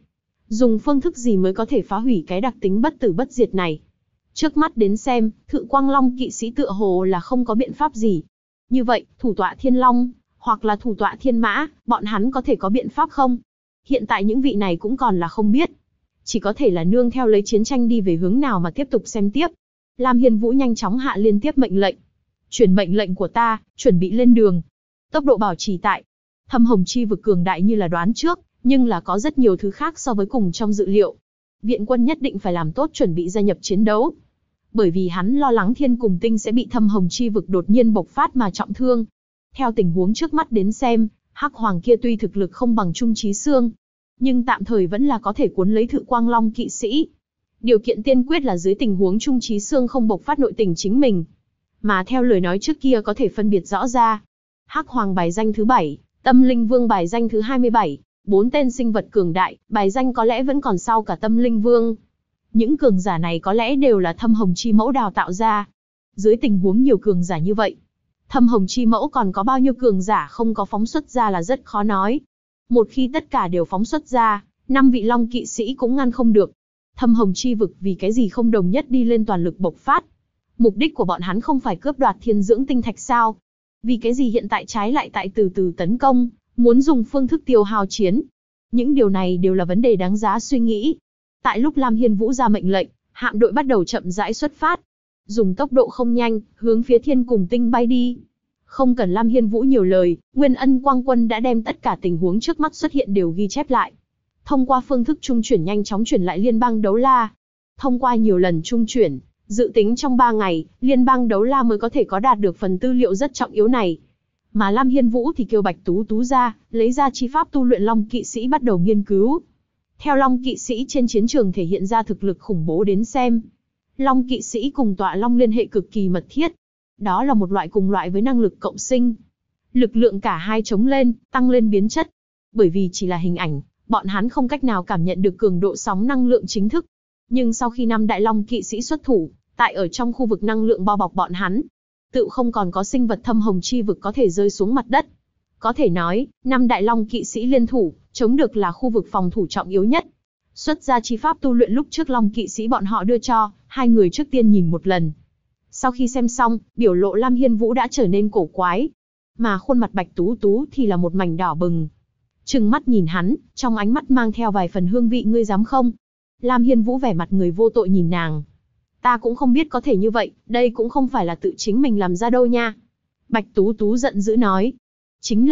Speaker 1: Dùng phương thức gì mới có thể phá hủy cái đặc tính bất tử bất diệt này? Trước mắt đến xem, Thự Quang Long kỵ sĩ tựa hồ là không có biện pháp gì. Như vậy, thủ tọa Thiên Long, hoặc là thủ tọa Thiên Mã, bọn hắn có thể có biện pháp không? Hiện tại những vị này cũng còn là không biết. Chỉ có thể là nương theo lấy chiến tranh đi về hướng nào mà tiếp tục xem tiếp. Lam Hiên Vũ nhanh chóng hạ liên tiếp mệnh lệnh. Truyền mệnh lệnh của ta, chuẩn bị lên đường. Tốc độ bảo trì tại. Thâm Hồng chi vực cường đại như là đoán trước, nhưng là có rất nhiều thứ khác so với cùng trong dự liệu. Viện quân nhất định phải làm tốt chuẩn bị gia nhập chiến đấu. Bởi vì hắn lo lắng Thiên Cùng Tinh sẽ bị Thâm Hồng chi vực đột nhiên bộc phát mà trọng thương. Theo tình huống trước mắt đến xem, Hắc Hoàng kia tuy thực lực không bằng Trung Chí Xương, nhưng tạm thời vẫn là có thể cuốn lấy Thự Quang Long kỵ sĩ. Điều kiện tiên quyết là dưới tình huống Trung Chí Xương không bộc phát nội tình chính mình. Mà theo lời nói trước kia có thể phân biệt rõ ra. Hắc Hoàng bài danh thứ 7, Tâm Linh Vương bài danh thứ 27, 4 tên sinh vật cường đại, bài danh có lẽ vẫn còn sau cả Tâm Linh Vương. Những cường giả này có lẽ đều là Thâm Hồng chi mẫu đào tạo ra. Dưới tình huống nhiều cường giả như vậy, Thâm Hồng chi mẫu còn có bao nhiêu cường giả không có phóng xuất ra là rất khó nói. Một khi tất cả đều phóng xuất ra, 5 vị Long kỵ sĩ cũng ngăn không được. Thâm Hồng chi vực vì cái gì không đồng nhất đi lên toàn lực bộc phát? Mục đích của bọn hắn không phải cướp đoạt thiên dưỡng tinh thạch sao? Vì cái gì hiện tại trái lại tại từ từ tấn công, muốn dùng phương thức tiêu hao chiến? Những điều này đều là vấn đề đáng giá suy nghĩ. Tại lúc Lam Hiên Vũ ra mệnh lệnh, hạm đội bắt đầu chậm rãi xuất phát. Dùng tốc độ không nhanh, hướng phía Thiên Cùng Tinh bay đi. Không cần Lam Hiên Vũ nhiều lời, Nguyên Ân Quang Quân đã đem tất cả tình huống trước mắt xuất hiện đều ghi chép lại. Thông qua phương thức trung chuyển nhanh chóng chuyển lại Liên bang Đấu La. Thông qua nhiều lần trung chuyển, dự tính trong 3 ngày, Liên bang Đấu La mới có thể có đạt được phần tư liệu rất trọng yếu này. Mà Lam Hiên Vũ thì kêu Bạch Tú Tú ra, lấy ra chi pháp tu luyện Long kỵ sĩ bắt đầu nghiên cứu. Theo Long kỵ sĩ trên chiến trường thể hiện ra thực lực khủng bố đến xem, Long kỵ sĩ cùng tọa Long liên hệ cực kỳ mật thiết. Đó là một loại cùng loại với năng lực cộng sinh. Lực lượng cả hai chống lên, tăng lên biến chất. Bởi vì chỉ là hình ảnh, bọn hắn không cách nào cảm nhận được cường độ sóng năng lượng chính thức. Nhưng sau khi 5 đại Long kỵ sĩ xuất thủ, tại ở trong khu vực năng lượng bao bọc bọn hắn, tự không còn có sinh vật Thâm Hồng chi vực có thể rơi xuống mặt đất. Có thể nói, 5 đại Long kỵ sĩ liên thủ, chống được là khu vực phòng thủ trọng yếu nhất. Xuất ra chi pháp tu luyện lúc trước Long kỵ sĩ bọn họ đưa cho, hai người trước tiên nhìn một lần. Sau khi xem xong, biểu lộ Lam Hiên Vũ đã trở nên cổ quái. Mà khuôn mặt Bạch Tú Tú thì là một mảnh đỏ bừng. Trừng mắt nhìn hắn, trong ánh mắt mang theo vài phần hương vị ngươi dám không? Lam Hiên Vũ vẻ mặt người vô tội nhìn nàng. Ta cũng không biết có thể như vậy, đây cũng không phải là tự chính mình làm ra đâu nha. Bạch Tú Tú giận dữ nói. Chính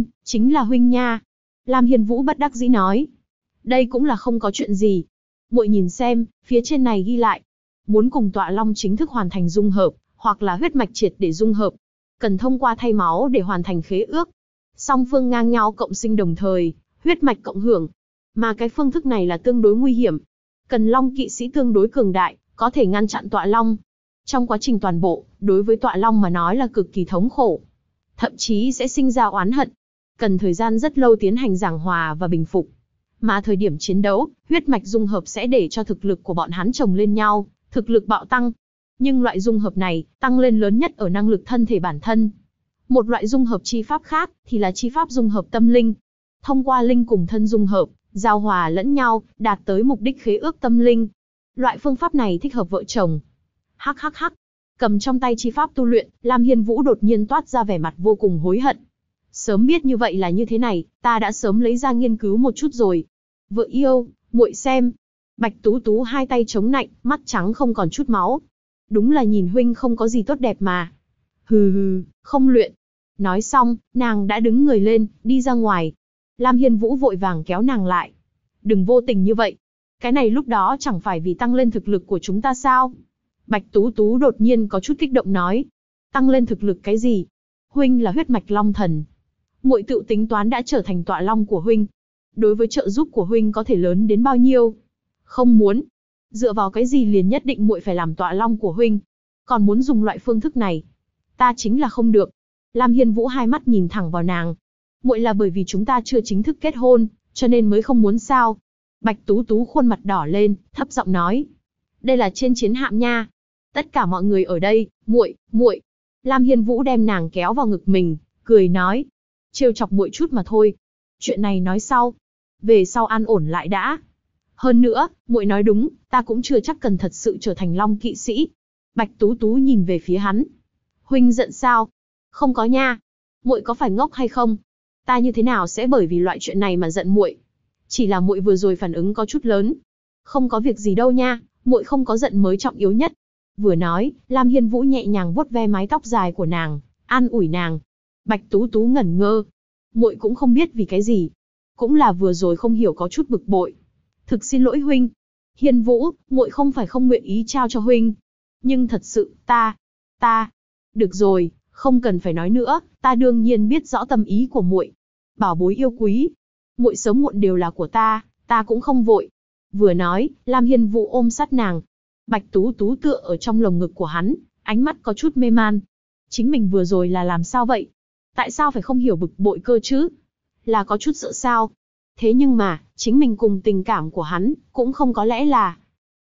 Speaker 1: là huynh nha. Lam Hiên Vũ bất đắc dĩ nói. Đây cũng là không có chuyện gì. Muội nhìn xem, phía trên này ghi lại. Muốn cùng tọa Long chính thức hoàn thành dung hợp, hoặc là huyết mạch triệt để dung hợp. Cần thông qua thay máu để hoàn thành khế ước. Song phương ngang nhau cộng sinh đồng thời, huyết mạch cộng hưởng. Mà cái phương thức này là tương đối nguy hiểm. Cần Long kỵ sĩ tương đối cường đại, có thể ngăn chặn tọa Long. Trong quá trình toàn bộ, đối với tọa Long mà nói là cực kỳ thống khổ. Thậm chí sẽ sinh ra oán hận. Cần thời gian rất lâu tiến hành giảng hòa và bình phục. Mà thời điểm chiến đấu, huyết mạch dung hợp sẽ để cho thực lực của bọn hắn chồng lên nhau, thực lực bạo tăng. Nhưng loại dung hợp này, tăng lên lớn nhất ở năng lực thân thể bản thân. Một loại dung hợp chi pháp khác, thì là chi pháp dung hợp tâm linh. Thông qua linh cùng thân dung hợp, giao hòa lẫn nhau, đạt tới mục đích khế ước tâm linh. Loại phương pháp này thích hợp vợ chồng. Hắc hắc hắc. Cầm trong tay chi pháp tu luyện, Lam Hiên Vũ đột nhiên toát ra vẻ mặt vô cùng hối hận. Sớm biết như vậy là như thế này, ta đã sớm lấy ra nghiên cứu một chút rồi. Vợ yêu, muội xem. Bạch Tú Tú hai tay chống nạnh, mắt trắng không còn chút máu. Đúng là nhìn huynh không có gì tốt đẹp mà. Hừ hừ, không luyện. Nói xong, nàng đã đứng người lên, đi ra ngoài. Lam Hiên Vũ vội vàng kéo nàng lại. Đừng vô tình như vậy. Cái này lúc đó chẳng phải vì tăng lên thực lực của chúng ta sao? Bạch Tú Tú đột nhiên có chút kích động nói. Tăng lên thực lực cái gì? Huynh là huyết mạch long thần. Muội tự tính toán đã trở thành tọa long của huynh. Đối với trợ giúp của huynh có thể lớn đến bao nhiêu? Không muốn. Dựa vào cái gì liền nhất định muội phải làm tọa long của huynh? Còn muốn dùng loại phương thức này? Ta chính là không được. Lam Hiên Vũ hai mắt nhìn thẳng vào nàng. Muội là bởi vì chúng ta chưa chính thức kết hôn, cho nên mới không muốn sao? Bạch Tú Tú khuôn mặt đỏ lên, thấp giọng nói. Đây là trên chiến hạm nha. Tất cả mọi người ở đây, muội. Lam Hiên Vũ đem nàng kéo vào ngực mình, cười nói. Trêu chọc muội chút mà thôi. Chuyện này nói sau. Về sau an ổn lại đã. Hơn nữa, muội nói đúng, ta cũng chưa chắc cần thật sự trở thành Long kỵ sĩ. Bạch Tú Tú nhìn về phía hắn. Huynh giận sao? Không có nha. Muội có phải ngốc hay không? Ta như thế nào sẽ bởi vì loại chuyện này mà giận muội? Chỉ là muội vừa rồi phản ứng có chút lớn. Không có việc gì đâu nha, muội không có giận mới trọng yếu nhất. Vừa nói, Lam Hiên Vũ nhẹ nhàng vuốt ve mái tóc dài của nàng, an ủi nàng. Bạch Tú Tú ngẩn ngơ. Muội cũng không biết vì cái gì. Cũng là vừa rồi không hiểu có chút bực bội. Thực xin lỗi huynh. Hiên Vũ, muội không phải không nguyện ý trao cho huynh. Nhưng thật sự, ta. Được rồi, không cần phải nói nữa, ta đương nhiên biết rõ tâm ý của muội. Bảo bối yêu quý. Muội sớm muộn đều là của ta cũng không vội. Vừa nói, Lam Hiên Vũ ôm sát nàng. Bạch Tú Tú tựa ở trong lồng ngực của hắn, ánh mắt có chút mê man. Chính mình vừa rồi là làm sao vậy? Tại sao phải không hiểu bực bội cơ chứ? Là có chút sợ sao? Thế nhưng mà, chính mình cùng tình cảm của hắn, cũng không có lẽ là...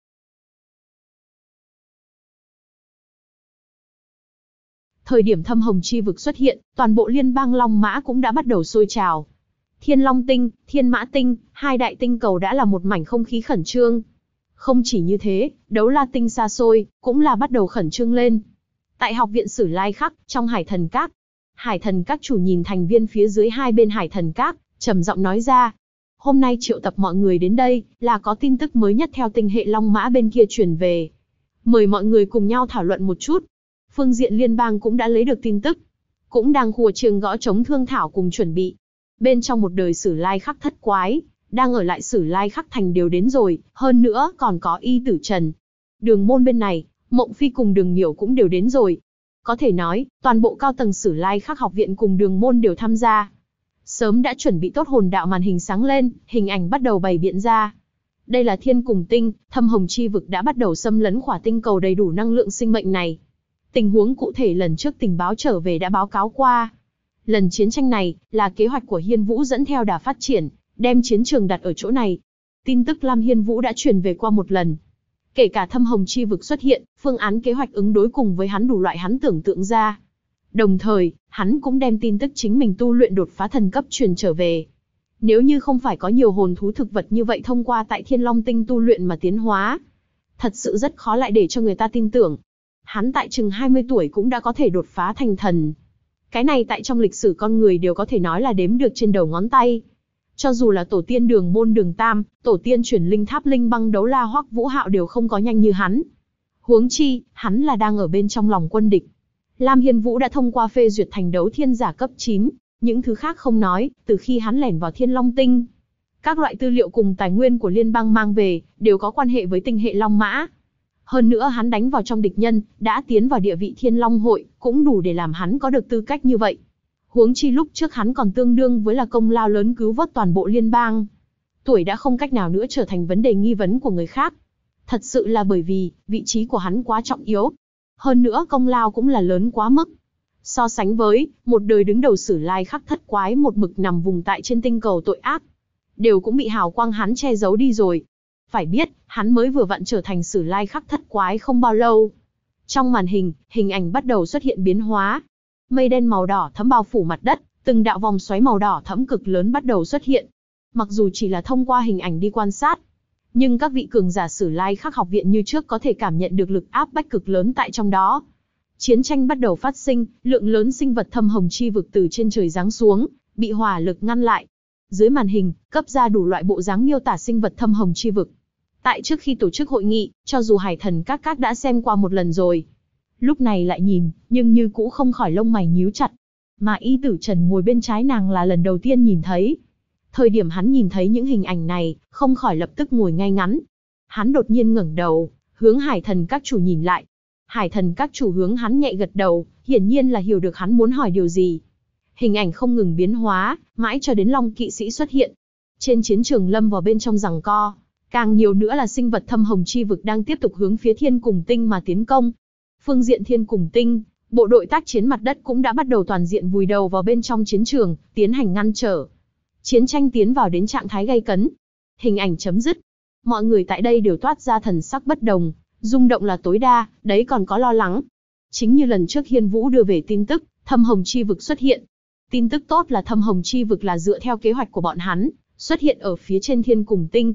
Speaker 1: Thời điểm thâm hồng chi vực xuất hiện, toàn bộ liên bang Long Mã cũng đã bắt đầu sôi trào. Thiên Long Tinh, Thiên Mã Tinh, hai đại tinh cầu đã là một mảnh không khí khẩn trương. Không chỉ như thế, Đấu La Tinh xa xôi, cũng là bắt đầu khẩn trương lên. Tại học viện Sử Lai Khắc, trong Hải Thần Các, Hải Thần Các chủ nhìn thành viên phía dưới hai bên Hải Thần Các, trầm giọng nói ra. Hôm nay triệu tập mọi người đến đây, là có tin tức mới nhất theo tinh hệ Long Mã bên kia truyền về. Mời mọi người cùng nhau thảo luận một chút. Phương diện liên bang cũng đã lấy được tin tức. Cũng đang khua chiêng gõ trống thương thảo cùng chuẩn bị. Bên trong một đời Sử Lai Khắc thất quái, đang ở lại Sử Lai Khắc thành đều đến rồi, hơn nữa còn có Y Tử Trần. Đường môn bên này, Mộng Phi cùng Đường Miểu cũng đều đến rồi. Có thể nói, toàn bộ cao tầng Sử Lai Khắc học viện cùng Đường môn đều tham gia. Sớm đã chuẩn bị tốt hồn đạo màn hình sáng lên, hình ảnh bắt đầu bày biện ra. Đây là Thiên Cùng Tinh, thâm hồng chi vực đã bắt đầu xâm lấn khỏa tinh cầu đầy đủ năng lượng sinh mệnh này. Tình huống cụ thể lần trước tình báo trở về đã báo cáo qua. Lần chiến tranh này, là kế hoạch của Hiên Vũ dẫn theo đà phát triển, đem chiến trường đặt ở chỗ này. Tin tức Lam Hiên Vũ đã truyền về qua một lần. Kể cả thâm hồng chi vực xuất hiện, phương án kế hoạch ứng đối cùng với hắn đủ loại hắn tưởng tượng ra. Đồng thời, hắn cũng đem tin tức chính mình tu luyện đột phá thần cấp truyền trở về. Nếu như không phải có nhiều hồn thú thực vật như vậy thông qua tại Thiên Long Tinh tu luyện mà tiến hóa, thật sự rất khó lại để cho người ta tin tưởng. Hắn tại chừng 20 tuổi cũng đã có thể đột phá thành thần. Cái này tại trong lịch sử con người đều có thể nói là đếm được trên đầu ngón tay. Cho dù là tổ tiên Đường môn Đường Tam, tổ tiên chuyển linh tháp linh băng Đấu La Hoắc Vũ Hạo đều không có nhanh như hắn. Huống chi, hắn là đang ở bên trong lòng quân địch. Lam Hiên Vũ đã thông qua phê duyệt thành đấu thiên giả cấp 9, những thứ khác không nói, từ khi hắn lẻn vào Thiên Long Tinh. Các loại tư liệu cùng tài nguyên của liên bang mang về, đều có quan hệ với tinh hệ Long Mã. Hơn nữa hắn đánh vào trong địch nhân, đã tiến vào địa vị Thiên Long hội, cũng đủ để làm hắn có được tư cách như vậy. Huống chi lúc trước hắn còn tương đương với là công lao lớn cứu vớt toàn bộ liên bang. Tuổi đã không cách nào nữa trở thành vấn đề nghi vấn của người khác. Thật sự là bởi vì, vị trí của hắn quá trọng yếu. Hơn nữa công lao cũng là lớn quá mức. So sánh với, một đời đứng đầu Sử Lai Khắc thất quái một mực nằm vùng tại trên tinh cầu tội ác. Đều cũng bị hào quang hắn che giấu đi rồi. Phải biết, hắn mới vừa vặn trở thành Sử Lai Khắc thất quái không bao lâu. Trong màn hình, hình ảnh bắt đầu xuất hiện biến hóa. Mây đen màu đỏ thẫm bao phủ mặt đất, từng đạo vòng xoáy màu đỏ thẫm cực lớn bắt đầu xuất hiện. Mặc dù chỉ là thông qua hình ảnh đi quan sát, nhưng các vị cường giả Sử Lai Khắc học viện như trước có thể cảm nhận được lực áp bách cực lớn tại trong đó. Chiến tranh bắt đầu phát sinh, lượng lớn sinh vật thâm hồng chi vực từ trên trời giáng xuống, bị hỏa lực ngăn lại. Dưới màn hình, cấp ra đủ loại bộ dáng miêu tả sinh vật thâm hồng chi vực. Tại trước khi tổ chức hội nghị, cho dù Hải Thần các đã xem qua một lần rồi. Lúc này lại nhìn, nhưng như cũ không khỏi lông mày nhíu chặt. Mà Y Tử Trần ngồi bên trái nàng là lần đầu tiên nhìn thấy. Thời điểm hắn nhìn thấy những hình ảnh này, không khỏi lập tức ngồi ngay ngắn. Hắn đột nhiên ngẩng đầu, hướng Hải Thần các chủ nhìn lại. Hải Thần các chủ hướng hắn nhẹ gật đầu, hiển nhiên là hiểu được hắn muốn hỏi điều gì. Hình ảnh không ngừng biến hóa, mãi cho đến Long kỵ sĩ xuất hiện. Trên chiến trường lâm vào bên trong giằng co. Càng nhiều nữa là sinh vật thâm hồng chi vực đang tiếp tục hướng phía Thiên Cùng Tinh mà tiến công. Phương diện Thiên Cùng Tinh, bộ đội tác chiến mặt đất cũng đã bắt đầu toàn diện vùi đầu vào bên trong chiến trường, tiến hành ngăn trở. Chiến tranh tiến vào đến trạng thái gay cấn. Hình ảnh chấm dứt. Mọi người tại đây đều toát ra thần sắc bất đồng, rung động là tối đa, đấy còn có lo lắng. Chính như lần trước Hiên Vũ đưa về tin tức, thâm hồng chi vực xuất hiện. Tin tức tốt là thâm hồng chi vực là dựa theo kế hoạch của bọn hắn, xuất hiện ở phía trên Thiên Cùng Tinh.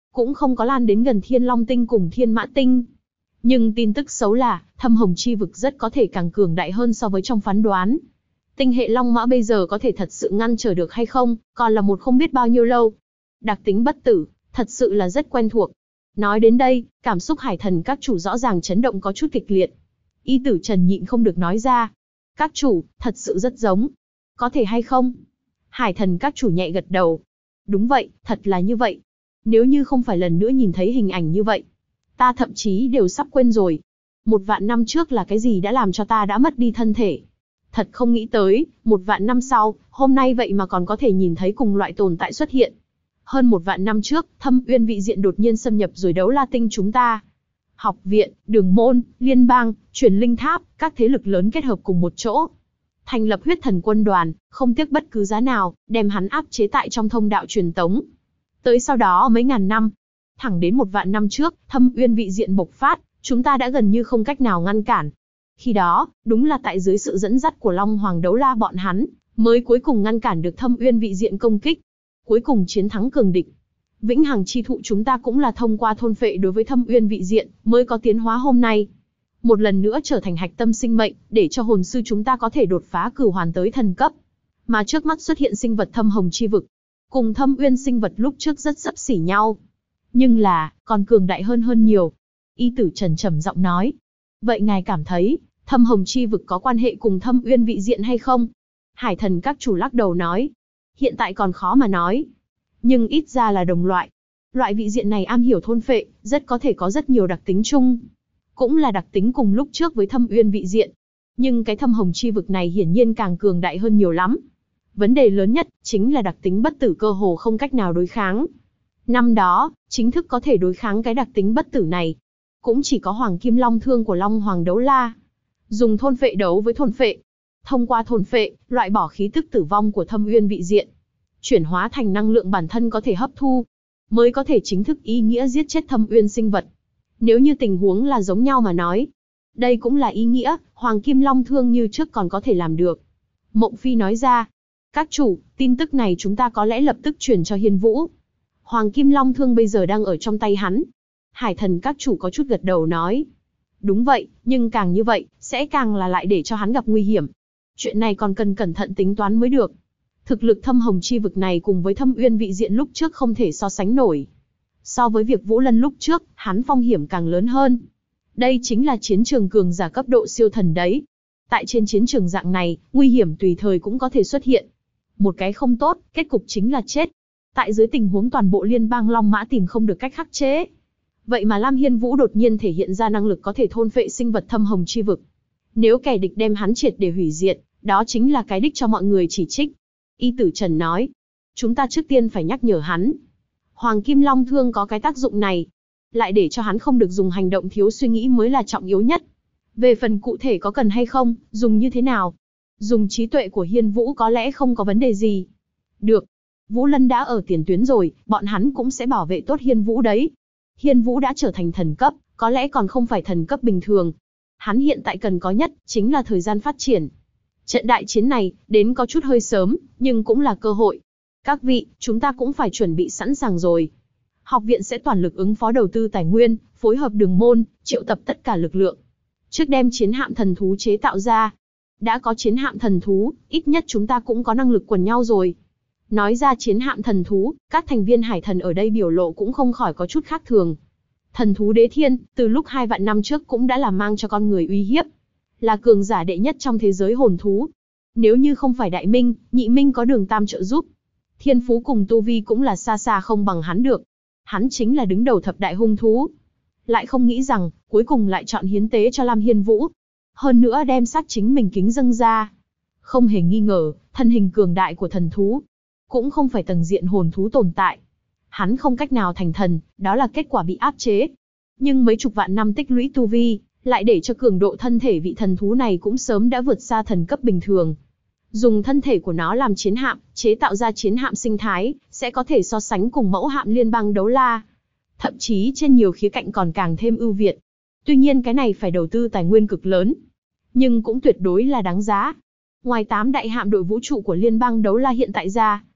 Speaker 1: cũng không có lan đến gần Thiên Long Tinh cùng Thiên Mã Tinh. Nhưng tin tức xấu là, thâm hồng chi vực rất có thể càng cường đại hơn so với trong phán đoán. Tinh hệ Long Mã bây giờ có thể thật sự ngăn trở được hay không, còn là một không biết bao nhiêu lâu. Đặc tính bất tử, thật sự là rất quen thuộc. Nói đến đây, cảm xúc hải thần các chủ rõ ràng chấn động có chút kịch liệt. Y Tử Trần nhịn không được nói ra. Các chủ, thật sự rất giống. Có thể hay không? Hải thần các chủ nhẹ gật đầu. Đúng vậy, thật là như vậy. Nếu như không phải lần nữa nhìn thấy hình ảnh như vậy, ta thậm chí đều sắp quên rồi. 1.000.000 năm trước là cái gì đã làm cho ta đã mất đi thân thể. Thật không nghĩ tới, 1.000.000 năm sau, hôm nay vậy mà còn có thể nhìn thấy cùng loại tồn tại xuất hiện. Hơn 1.000.000 năm trước, Thâm Uyên vị diện đột nhiên xâm nhập rồi Đấu La Tinh chúng ta. Học viện, đường môn, liên bang, truyền linh tháp, các thế lực lớn kết hợp cùng một chỗ. Thành lập huyết thần quân đoàn, không tiếc bất cứ giá nào, đem hắn áp chế tại trong thông đạo truyền tống. Tới sau đó mấy ngàn năm, thẳng đến 1.000.000 năm trước, Thâm Uyên vị diện bộc phát, chúng ta đã gần như không cách nào ngăn cản. Khi đó, đúng là tại dưới sự dẫn dắt của Long Hoàng Đấu La bọn hắn, mới cuối cùng ngăn cản được Thâm Uyên vị diện công kích. Cuối cùng chiến thắng cường địch. Vĩnh hằng chi thụ chúng ta cũng là thông qua thôn phệ đối với Thâm Uyên vị diện, mới có tiến hóa hôm nay. Một lần nữa trở thành hạch tâm sinh mệnh, để cho hồn sư chúng ta có thể đột phá cửu hoàn tới thần cấp. Mà trước mắt xuất hiện sinh vật thâm hồng chi vực, cùng Thâm Uyên sinh vật lúc trước rất xấp xỉ nhau. Nhưng là, còn cường đại hơn nhiều. Y Tử Trần trầm giọng nói. Vậy ngài cảm thấy, thâm hồng chi vực có quan hệ cùng Thâm Uyên vị diện hay không? Hải thần các chủ lắc đầu nói. Hiện tại còn khó mà nói. Nhưng ít ra là đồng loại. Loại vị diện này am hiểu thôn phệ, rất có thể có rất nhiều đặc tính chung. Cũng là đặc tính cùng lúc trước với Thâm Uyên vị diện. Nhưng cái thâm hồng chi vực này hiển nhiên càng cường đại hơn nhiều lắm. Vấn đề lớn nhất, chính là đặc tính bất tử cơ hồ không cách nào đối kháng. Năm đó, chính thức có thể đối kháng cái đặc tính bất tử này. Cũng chỉ có Hoàng Kim Long Thương của Long Hoàng Đấu La. Dùng thôn phệ đấu với thôn phệ. Thông qua thôn phệ, loại bỏ khí tức tử vong của Thâm Uyên vị diện. Chuyển hóa thành năng lượng bản thân có thể hấp thu. Mới có thể chính thức ý nghĩa giết chết Thâm Uyên sinh vật. Nếu như tình huống là giống nhau mà nói. Đây cũng là ý nghĩa, Hoàng Kim Long Thương như trước còn có thể làm được. Mộng Phi nói ra. Các chủ, tin tức này chúng ta có lẽ lập tức truyền cho Hiên Vũ. Hoàng Kim Long Thương bây giờ đang ở trong tay hắn. Hải thần các chủ có chút gật đầu nói. Đúng vậy, nhưng càng như vậy, sẽ càng là lại để cho hắn gặp nguy hiểm. Chuyện này còn cần cẩn thận tính toán mới được. Thực lực thâm hồng chi vực này cùng với Thâm Uyên vị diện lúc trước không thể so sánh nổi. So với việc Vũ Lân lúc trước, hắn phong hiểm càng lớn hơn. Đây chính là chiến trường cường giả cấp độ siêu thần đấy. Tại trên chiến trường dạng này, nguy hiểm tùy thời cũng có thể xuất hiện. Một cái không tốt, kết cục chính là chết. Tại dưới tình huống toàn bộ liên bang Long Mã tìm không được cách khắc chế. Vậy mà Lam Hiên Vũ đột nhiên thể hiện ra năng lực có thể thôn phệ sinh vật thâm hồng chi vực. Nếu kẻ địch đem hắn triệt để hủy diệt, đó chính là cái đích cho mọi người chỉ trích. Y Tử Trần nói, chúng ta trước tiên phải nhắc nhở hắn. Hoàng Kim Long Thương có cái tác dụng này. Lại để cho hắn không được dùng hành động thiếu suy nghĩ mới là trọng yếu nhất. Về phần cụ thể có cần hay không, dùng như thế nào? Dùng trí tuệ của Hiên Vũ có lẽ không có vấn đề gì. Được. Vũ Lân đã ở tiền tuyến rồi, bọn hắn cũng sẽ bảo vệ tốt Hiên Vũ đấy. Hiên Vũ đã trở thành thần cấp, có lẽ còn không phải thần cấp bình thường. Hắn hiện tại cần có nhất, chính là thời gian phát triển. Trận đại chiến này, đến có chút hơi sớm, nhưng cũng là cơ hội. Các vị, chúng ta cũng phải chuẩn bị sẵn sàng rồi. Học viện sẽ toàn lực ứng phó đầu tư tài nguyên, phối hợp đường môn, triệu tập tất cả lực lượng. Trước đem chiến hạm thần thú chế tạo ra. Đã có chiến hạm thần thú, ít nhất chúng ta cũng có năng lực quần nhau rồi. Nói ra chiến hạm thần thú, các thành viên hải thần ở đây biểu lộ cũng không khỏi có chút khác thường. Thần thú đế thiên, từ lúc 2 vạn năm trước cũng đã là mang cho con người uy hiếp. Là cường giả đệ nhất trong thế giới hồn thú. Nếu như không phải Đại Minh, Nhị Minh có Đường Tam trợ giúp. Thiên phú cùng tu vi cũng là xa xa không bằng hắn được. Hắn chính là đứng đầu thập đại hung thú. Lại không nghĩ rằng, cuối cùng lại chọn hiến tế cho Lam Hiên Vũ. Hơn nữa đem xác chính mình kính dâng ra. Không hề nghi ngờ, thân hình cường đại của thần thú. Cũng không phải tầng diện hồn thú tồn tại. Hắn không cách nào thành thần, đó là kết quả bị áp chế. Nhưng mấy chục vạn năm tích lũy tu vi, lại để cho cường độ thân thể vị thần thú này cũng sớm đã vượt xa thần cấp bình thường. Dùng thân thể của nó làm chiến hạm, chế tạo ra chiến hạm sinh thái, sẽ có thể so sánh cùng mẫu hạm liên bang Đấu La. Thậm chí trên nhiều khía cạnh còn càng thêm ưu việt. Tuy nhiên cái này phải đầu tư tài nguyên cực lớn. Nhưng cũng tuyệt đối là đáng giá. Ngoài 8 đại hạm đội vũ trụ của liên bang Đấu La hiện tại ra,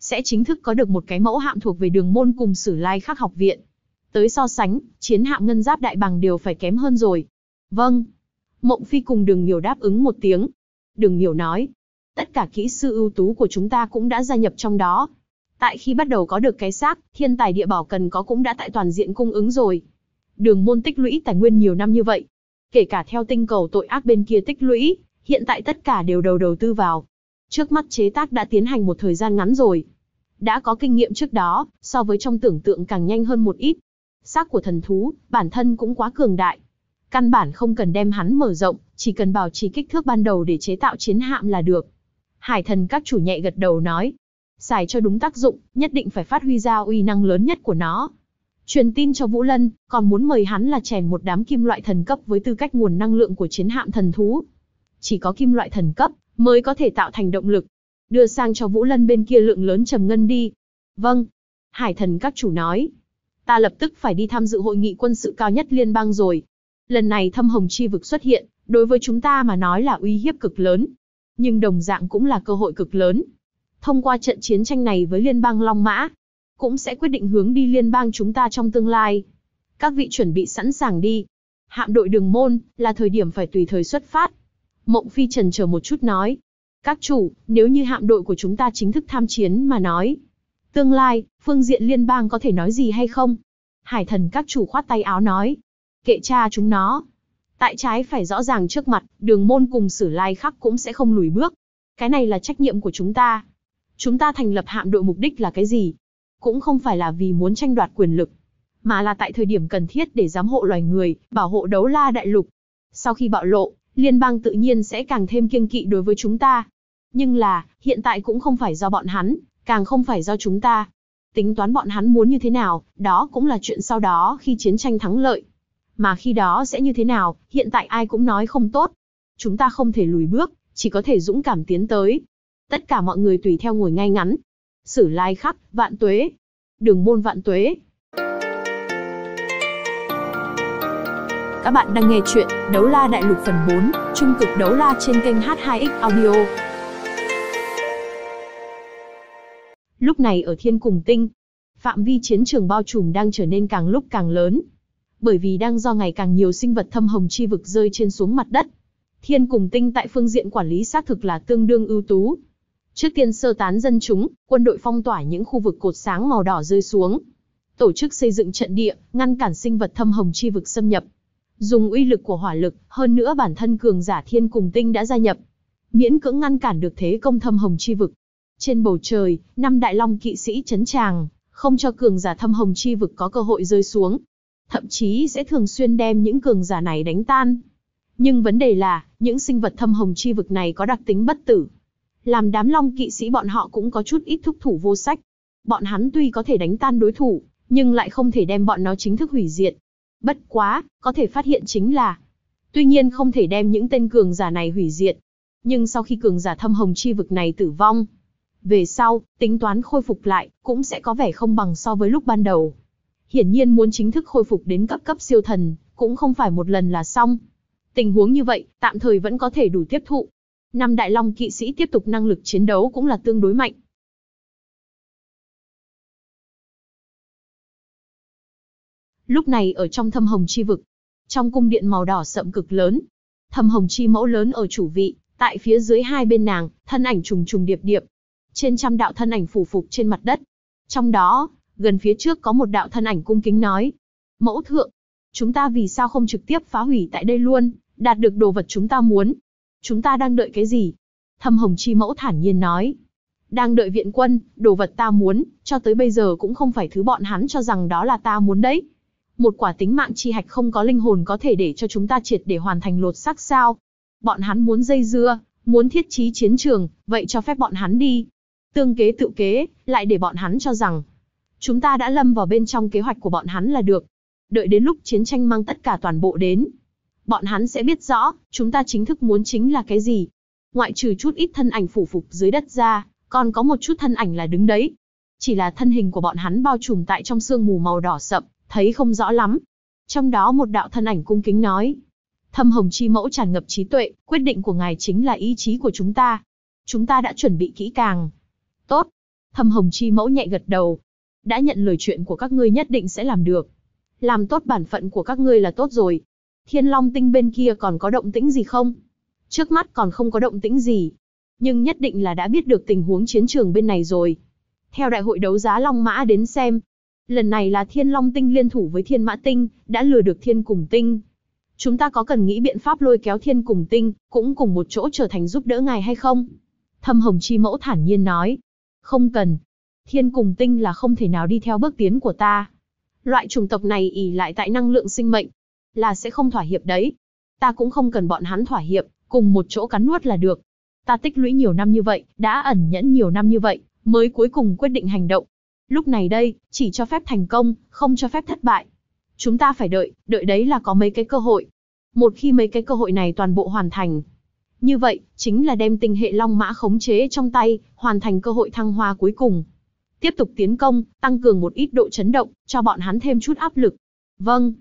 Speaker 1: sẽ chính thức có được một cái mẫu hạm thuộc về Đường Môn cùng Sử Lai Khắc học viện. Tới so sánh, chiến hạm ngân giáp đại bàng đều phải kém hơn rồi. Vâng. Mộng Phi cùng Đường Miểu đáp ứng một tiếng. Đường Miểu nói, tất cả kỹ sư ưu tú của chúng ta cũng đã gia nhập trong đó. Tại khi bắt đầu có được cái xác, thiên tài địa bảo cần có cũng đã tại toàn diện cung ứng rồi. Đường Môn tích lũy tài nguyên nhiều năm như vậy, kể cả theo tinh cầu tội ác bên kia tích lũy, hiện tại tất cả đều đầu tư vào. Trước mắt chế tác đã tiến hành một thời gian ngắn rồi. Đã có kinh nghiệm trước đó, so với trong tưởng tượng càng nhanh hơn một ít. Xác của thần thú, bản thân cũng quá cường đại. Căn bản không cần đem hắn mở rộng, chỉ cần bảo trì kích thước ban đầu để chế tạo chiến hạm là được. Hải thần các chủ nhẹ gật đầu nói. Xài cho đúng tác dụng, nhất định phải phát huy ra uy năng lớn nhất của nó. Truyền tin cho Vũ Lân, còn muốn mời hắn là chèn một đám kim loại thần cấp với tư cách nguồn năng lượng của chiến hạm thần thú. Chỉ có kim loại thần cấp mới có thể tạo thành động lực. Đưa sang cho Vũ Lân bên kia lượng lớn trầm ngân đi. Vâng. Hải thần các chủ nói. Ta lập tức phải đi tham dự hội nghị quân sự cao nhất liên bang rồi. Lần này thâm hồng chi vực xuất hiện, đối với chúng ta mà nói là uy hiếp cực lớn. Nhưng đồng dạng cũng là cơ hội cực lớn. Thông qua trận chiến tranh này với liên bang Long Mã, cũng sẽ quyết định hướng đi liên bang chúng ta trong tương lai. Các vị chuẩn bị sẵn sàng đi. Hạm đội Đường Môn, là thời điểm phải tùy thời xuất phát. Mộng Phi chần chờ một chút nói. Các chủ, nếu như hạm đội của chúng ta chính thức tham chiến mà nói, tương lai, phương diện liên bang có thể nói gì hay không? Hải thần các chủ khoát tay áo nói. Kệ cha chúng nó. Tại trái phải rõ ràng trước mặt, Đường Môn cùng Sử Lai Khắc cũng sẽ không lùi bước. Cái này là trách nhiệm của chúng ta. Chúng ta thành lập hạm đội mục đích là cái gì? Cũng không phải là vì muốn tranh đoạt quyền lực, mà là tại thời điểm cần thiết để giám hộ loài người, bảo hộ Đấu La Đại Lục. Sau khi bạo lộ, liên bang tự nhiên sẽ càng thêm kiêng kỵ đối với chúng ta. Nhưng là, hiện tại cũng không phải do bọn hắn, càng không phải do chúng ta. Tính toán bọn hắn muốn như thế nào, đó cũng là chuyện sau đó khi chiến tranh thắng lợi. Mà khi đó sẽ như thế nào, hiện tại ai cũng nói không tốt. Chúng ta không thể lùi bước, chỉ có thể dũng cảm tiến tới. Tất cả mọi người tùy theo ngồi ngay ngắn. Sử Lai Khắc, vạn tuế. Đường Môn vạn tuế. Các bạn đang nghe chuyện Đấu La Đại Lục phần 4, Trung cực Đấu La trên kênh H2X Audio. Lúc này ở Thiên Cùng Tinh, phạm vi chiến trường bao trùm đang trở nên càng lúc càng lớn. Bởi vì đang do ngày càng nhiều sinh vật thâm hồng chi vực rơi trên xuống mặt đất. Thiên Cùng Tinh tại phương diện quản lý xác thực là tương đương ưu tú. Trước tiên sơ tán dân chúng, quân đội phong tỏa những khu vực cột sáng màu đỏ rơi xuống. Tổ chức xây dựng trận địa, ngăn cản sinh vật thâm hồng chi vực xâm nhập. Dùng uy lực của hỏa lực, hơn nữa bản thân cường giả Thiên Cùng Tinh đã gia nhập. Miễn cưỡng ngăn cản được thế công thâm hồng chi vực. Trên bầu trời, 5 đại long kỵ sĩ trấn tràng, không cho cường giả thâm hồng chi vực có cơ hội rơi xuống. Thậm chí sẽ thường xuyên đem những cường giả này đánh tan. Nhưng vấn đề là, những sinh vật thâm hồng chi vực này có đặc tính bất tử. Làm đám long kỵ sĩ bọn họ cũng có chút ít thúc thủ vô sách. Bọn hắn tuy có thể đánh tan đối thủ, nhưng lại không thể đem bọn nó chính thức hủy diệt. Bất quá, có thể phát hiện chính là, tuy nhiên không thể đem những tên cường giả này hủy diệt. Nhưng sau khi cường giả thâm hồng chi vực này tử vong, về sau, tính toán khôi phục lại, cũng sẽ có vẻ không bằng so với lúc ban đầu. Hiển nhiên muốn chính thức khôi phục đến cấp siêu thần, cũng không phải một lần là xong. Tình huống như vậy, tạm thời vẫn có thể đủ tiếp thụ. 5 đại long kỵ sĩ tiếp tục năng lực chiến đấu cũng là tương đối mạnh. Lúc này ở trong thâm hồng chi vực, trong cung điện màu đỏ sậm cực lớn, thâm hồng chi mẫu lớn ở chủ vị, tại phía dưới hai bên nàng, thân ảnh trùng trùng điệp điệp. Trên trăm đạo thân ảnh phủ phục trên mặt đất. Trong đó, gần phía trước có một đạo thân ảnh cung kính nói. Mẫu thượng, chúng ta vì sao không trực tiếp phá hủy tại đây luôn, đạt được đồ vật chúng ta muốn. Chúng ta đang đợi cái gì? Thâm hồng chi mẫu thản nhiên nói. Đang đợi viện quân, đồ vật ta muốn, cho tới bây giờ cũng không phải thứ bọn hắn cho rằng đó là ta muốn đấy. Một quả tính mạng chi hạch không có linh hồn có thể để cho chúng ta triệt để hoàn thành lột xác sao? Bọn hắn muốn dây dưa, muốn thiết trí chiến trường, vậy cho phép bọn hắn đi. Tương kế tự kế, lại để bọn hắn cho rằng chúng ta đã lâm vào bên trong kế hoạch của bọn hắn là được. Đợi đến lúc chiến tranh mang tất cả toàn bộ đến, bọn hắn sẽ biết rõ, chúng ta chính thức muốn chính là cái gì. Ngoại trừ chút ít thân ảnh phủ phục dưới đất ra, còn có một chút thân ảnh là đứng đấy. Chỉ là thân hình của bọn hắn bao trùm tại trong sương mù màu đỏ sậm, thấy không rõ lắm. Trong đó một đạo thân ảnh cung kính nói. Thâm hồng chi mẫu tràn ngập trí tuệ, quyết định của ngài chính là ý chí của chúng ta. Chúng ta đã chuẩn bị kỹ càng. Tốt. Thâm Hồng Chi Mẫu nhẹ gật đầu. Đã nhận lời chuyện của các ngươi nhất định sẽ làm được. Làm tốt bản phận của các ngươi là tốt rồi. Thiên Long Tinh bên kia còn có động tĩnh gì không? Trước mắt còn không có động tĩnh gì. Nhưng nhất định là đã biết được tình huống chiến trường bên này rồi. Theo đại hội đấu giá Long Mã đến xem, lần này là Thiên Long Tinh liên thủ với Thiên Mã Tinh, đã lừa được Thiên Cùng Tinh. Chúng ta có cần nghĩ biện pháp lôi kéo Thiên Cùng Tinh, cũng cùng một chỗ trở thành giúp đỡ ngài hay không? Thâm Hồng Chi Mẫu thản nhiên nói. Không cần. Thiên Cùng Tinh là không thể nào đi theo bước tiến của ta. Loại chủng tộc này ỷ lại tại năng lượng sinh mệnh, là sẽ không thỏa hiệp đấy. Ta cũng không cần bọn hắn thỏa hiệp, cùng một chỗ cắn nuốt là được. Ta tích lũy nhiều năm như vậy, đã ẩn nhẫn nhiều năm như vậy, mới cuối cùng quyết định hành động. Lúc này đây, chỉ cho phép thành công, không cho phép thất bại. Chúng ta phải đợi đấy là có mấy cái cơ hội. Một khi mấy cái cơ hội này toàn bộ hoàn thành, như vậy, chính là đem tinh hệ Long Mã khống chế trong tay, hoàn thành cơ hội thăng hoa cuối cùng. Tiếp tục tiến công, tăng cường một ít độ chấn động, cho bọn hắn thêm chút áp lực. Vâng.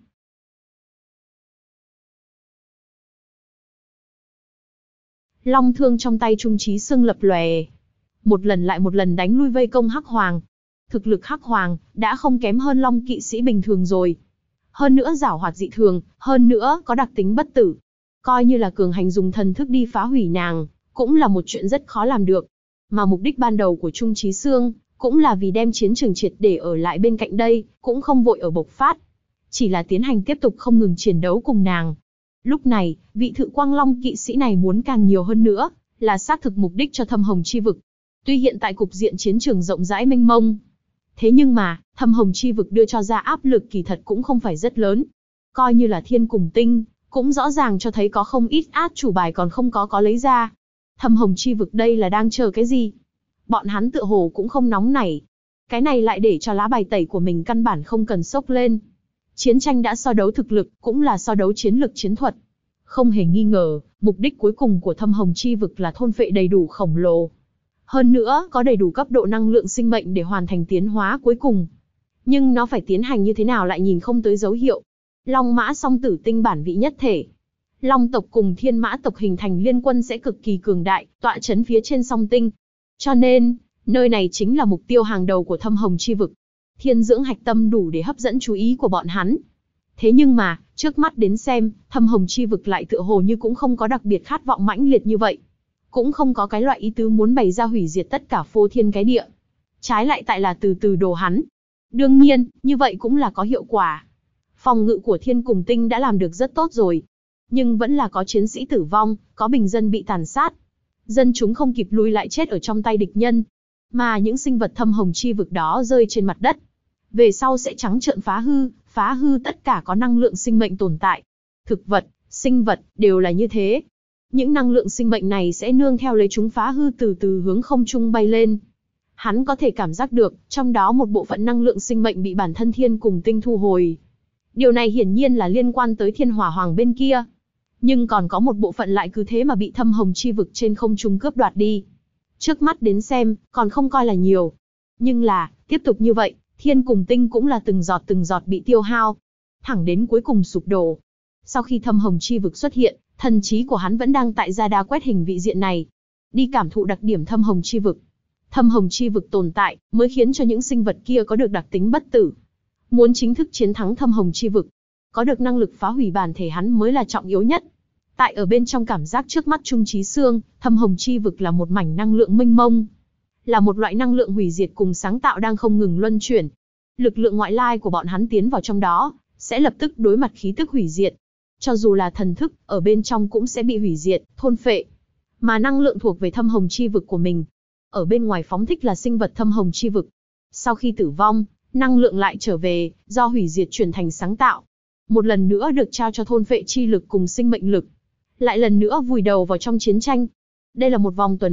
Speaker 1: Long thương trong tay Trung Chí Sương lập lòe. Một lần lại một lần đánh lui vây công Hắc Hoàng. Thực lực Hắc Hoàng đã không kém hơn Long kỵ sĩ bình thường rồi. Hơn nữa giảo hoạt dị thường, hơn nữa có đặc tính bất tử. Coi như là cường hành dùng thần thức đi phá hủy nàng, cũng là một chuyện rất khó làm được. Mà mục đích ban đầu của Trung Chí Sương, cũng là vì đem chiến trường triệt để ở lại bên cạnh đây, cũng không vội ở bộc phát. Chỉ là tiến hành tiếp tục không ngừng chiến đấu cùng nàng. Lúc này, vị Thự Quang Long kỵ sĩ này muốn càng nhiều hơn nữa, là xác thực mục đích cho Thâm Hồng Chi Vực. Tuy hiện tại cục diện chiến trường rộng rãi mênh mông, thế nhưng mà, Thâm Hồng Chi Vực đưa cho ra áp lực kỳ thật cũng không phải rất lớn. Coi như là Thiên Cùng Tinh, cũng rõ ràng cho thấy có không ít át chủ bài còn không có lấy ra. Thâm Hồng Chi Vực đây là đang chờ cái gì? Bọn hắn tựa hồ cũng không nóng nảy. Cái này lại để cho lá bài tẩy của mình căn bản không cần sốc lên. Chiến tranh đã so đấu thực lực, cũng là so đấu chiến lực chiến thuật. Không hề nghi ngờ, mục đích cuối cùng của Thâm Hồng Chi Vực là thôn phệ đầy đủ khổng lồ. Hơn nữa, có đầy đủ cấp độ năng lượng sinh mệnh để hoàn thành tiến hóa cuối cùng. Nhưng nó phải tiến hành như thế nào lại nhìn không tới dấu hiệu. Long Mã Song Tử Tinh bản vị nhất thể. Long tộc cùng Thiên Mã tộc hình thành liên quân sẽ cực kỳ cường đại, tọa chấn phía trên Song Tinh. Cho nên, nơi này chính là mục tiêu hàng đầu của Thâm Hồng Chi Vực. Thiên dưỡng hạch tâm đủ để hấp dẫn chú ý của bọn hắn. Thế nhưng mà, trước mắt đến xem, Thâm Hồng Chi Vực lại tựa hồ như cũng không có đặc biệt khát vọng mãnh liệt như vậy. Cũng không có cái loại ý tứ muốn bày ra hủy diệt tất cả phô thiên cái địa. Trái lại tại là từ từ đồ hắn. Đương nhiên, như vậy cũng là có hiệu quả. Phòng ngự của Thiên Cùng Tinh đã làm được rất tốt rồi. Nhưng vẫn là có chiến sĩ tử vong, có bình dân bị tàn sát. Dân chúng không kịp lui lại chết ở trong tay địch nhân. Mà những sinh vật Thâm Hồng Chi Vực đó rơi trên mặt đất. Về sau sẽ trắng trợn phá hư tất cả có năng lượng sinh mệnh tồn tại. Thực vật, sinh vật, đều là như thế. Những năng lượng sinh mệnh này sẽ nương theo lấy chúng phá hư từ từ hướng không trung bay lên. Hắn có thể cảm giác được, trong đó một bộ phận năng lượng sinh mệnh bị bản thân Thiên Cùng Tinh thu hồi. Điều này hiển nhiên là liên quan tới Thiên Hỏa Hoàng bên kia. Nhưng còn có một bộ phận lại cứ thế mà bị Thâm Hồng Chi Vực trên không trung cướp đoạt đi. Trước mắt đến xem, còn không coi là nhiều. Nhưng là, tiếp tục như vậy, Thiên Cùng Tinh cũng là từng giọt bị tiêu hao. Thẳng đến cuối cùng sụp đổ. Sau khi Thâm Hồng Chi Vực xuất hiện, thần trí của hắn vẫn đang tại radar quét hình vị diện này. Đi cảm thụ đặc điểm Thâm Hồng Chi Vực. Thâm Hồng Chi Vực tồn tại, mới khiến cho những sinh vật kia có được đặc tính bất tử. Muốn chính thức chiến thắng Thâm Hồng Chi Vực, có được năng lực phá hủy bản thể hắn mới là trọng yếu nhất. Tại ở bên trong cảm giác trước mắt Trung Chí Sương, Thâm Hồng Chi Vực là một mảnh năng lượng mênh mông. Là một loại năng lượng hủy diệt cùng sáng tạo đang không ngừng luân chuyển. Lực lượng ngoại lai của bọn hắn tiến vào trong đó, sẽ lập tức đối mặt khí tức hủy diệt. Cho dù là thần thức, ở bên trong cũng sẽ bị hủy diệt, thôn phệ. Mà năng lượng thuộc về Thâm Hồng Chi Vực của mình, ở bên ngoài phóng thích là sinh vật Thâm Hồng Chi Vực. Sau khi tử vong, năng lượng lại trở về, do hủy diệt chuyển thành sáng tạo. Một lần nữa được trao cho thôn phệ chi lực cùng sinh mệnh lực. Lại lần nữa vùi đầu vào trong chiến tranh. Đây là một vòng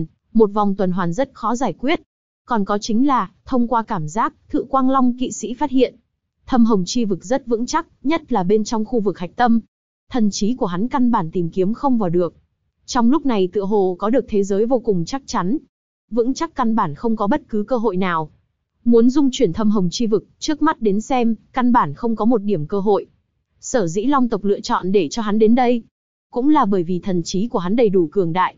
Speaker 1: tuần hoàn rất khó giải quyết. Còn có chính là, thông qua cảm giác, Thự Quang Long kỵ sĩ phát hiện. Thâm Hồng Chi Vực rất vững chắc, nhất là bên trong khu vực hạch tâm. Thần trí của hắn căn bản tìm kiếm không vào được. Trong lúc này tựa hồ có được thế giới vô cùng chắc chắn. Vững chắc căn bản không có bất cứ cơ hội nào. Muốn dung chuyển Thâm Hồng Chi Vực, trước mắt đến xem, căn bản không có một điểm cơ hội. Sở dĩ Long tộc lựa chọn để cho hắn đến đây, cũng là bởi vì thần trí của hắn đầy đủ cường đại.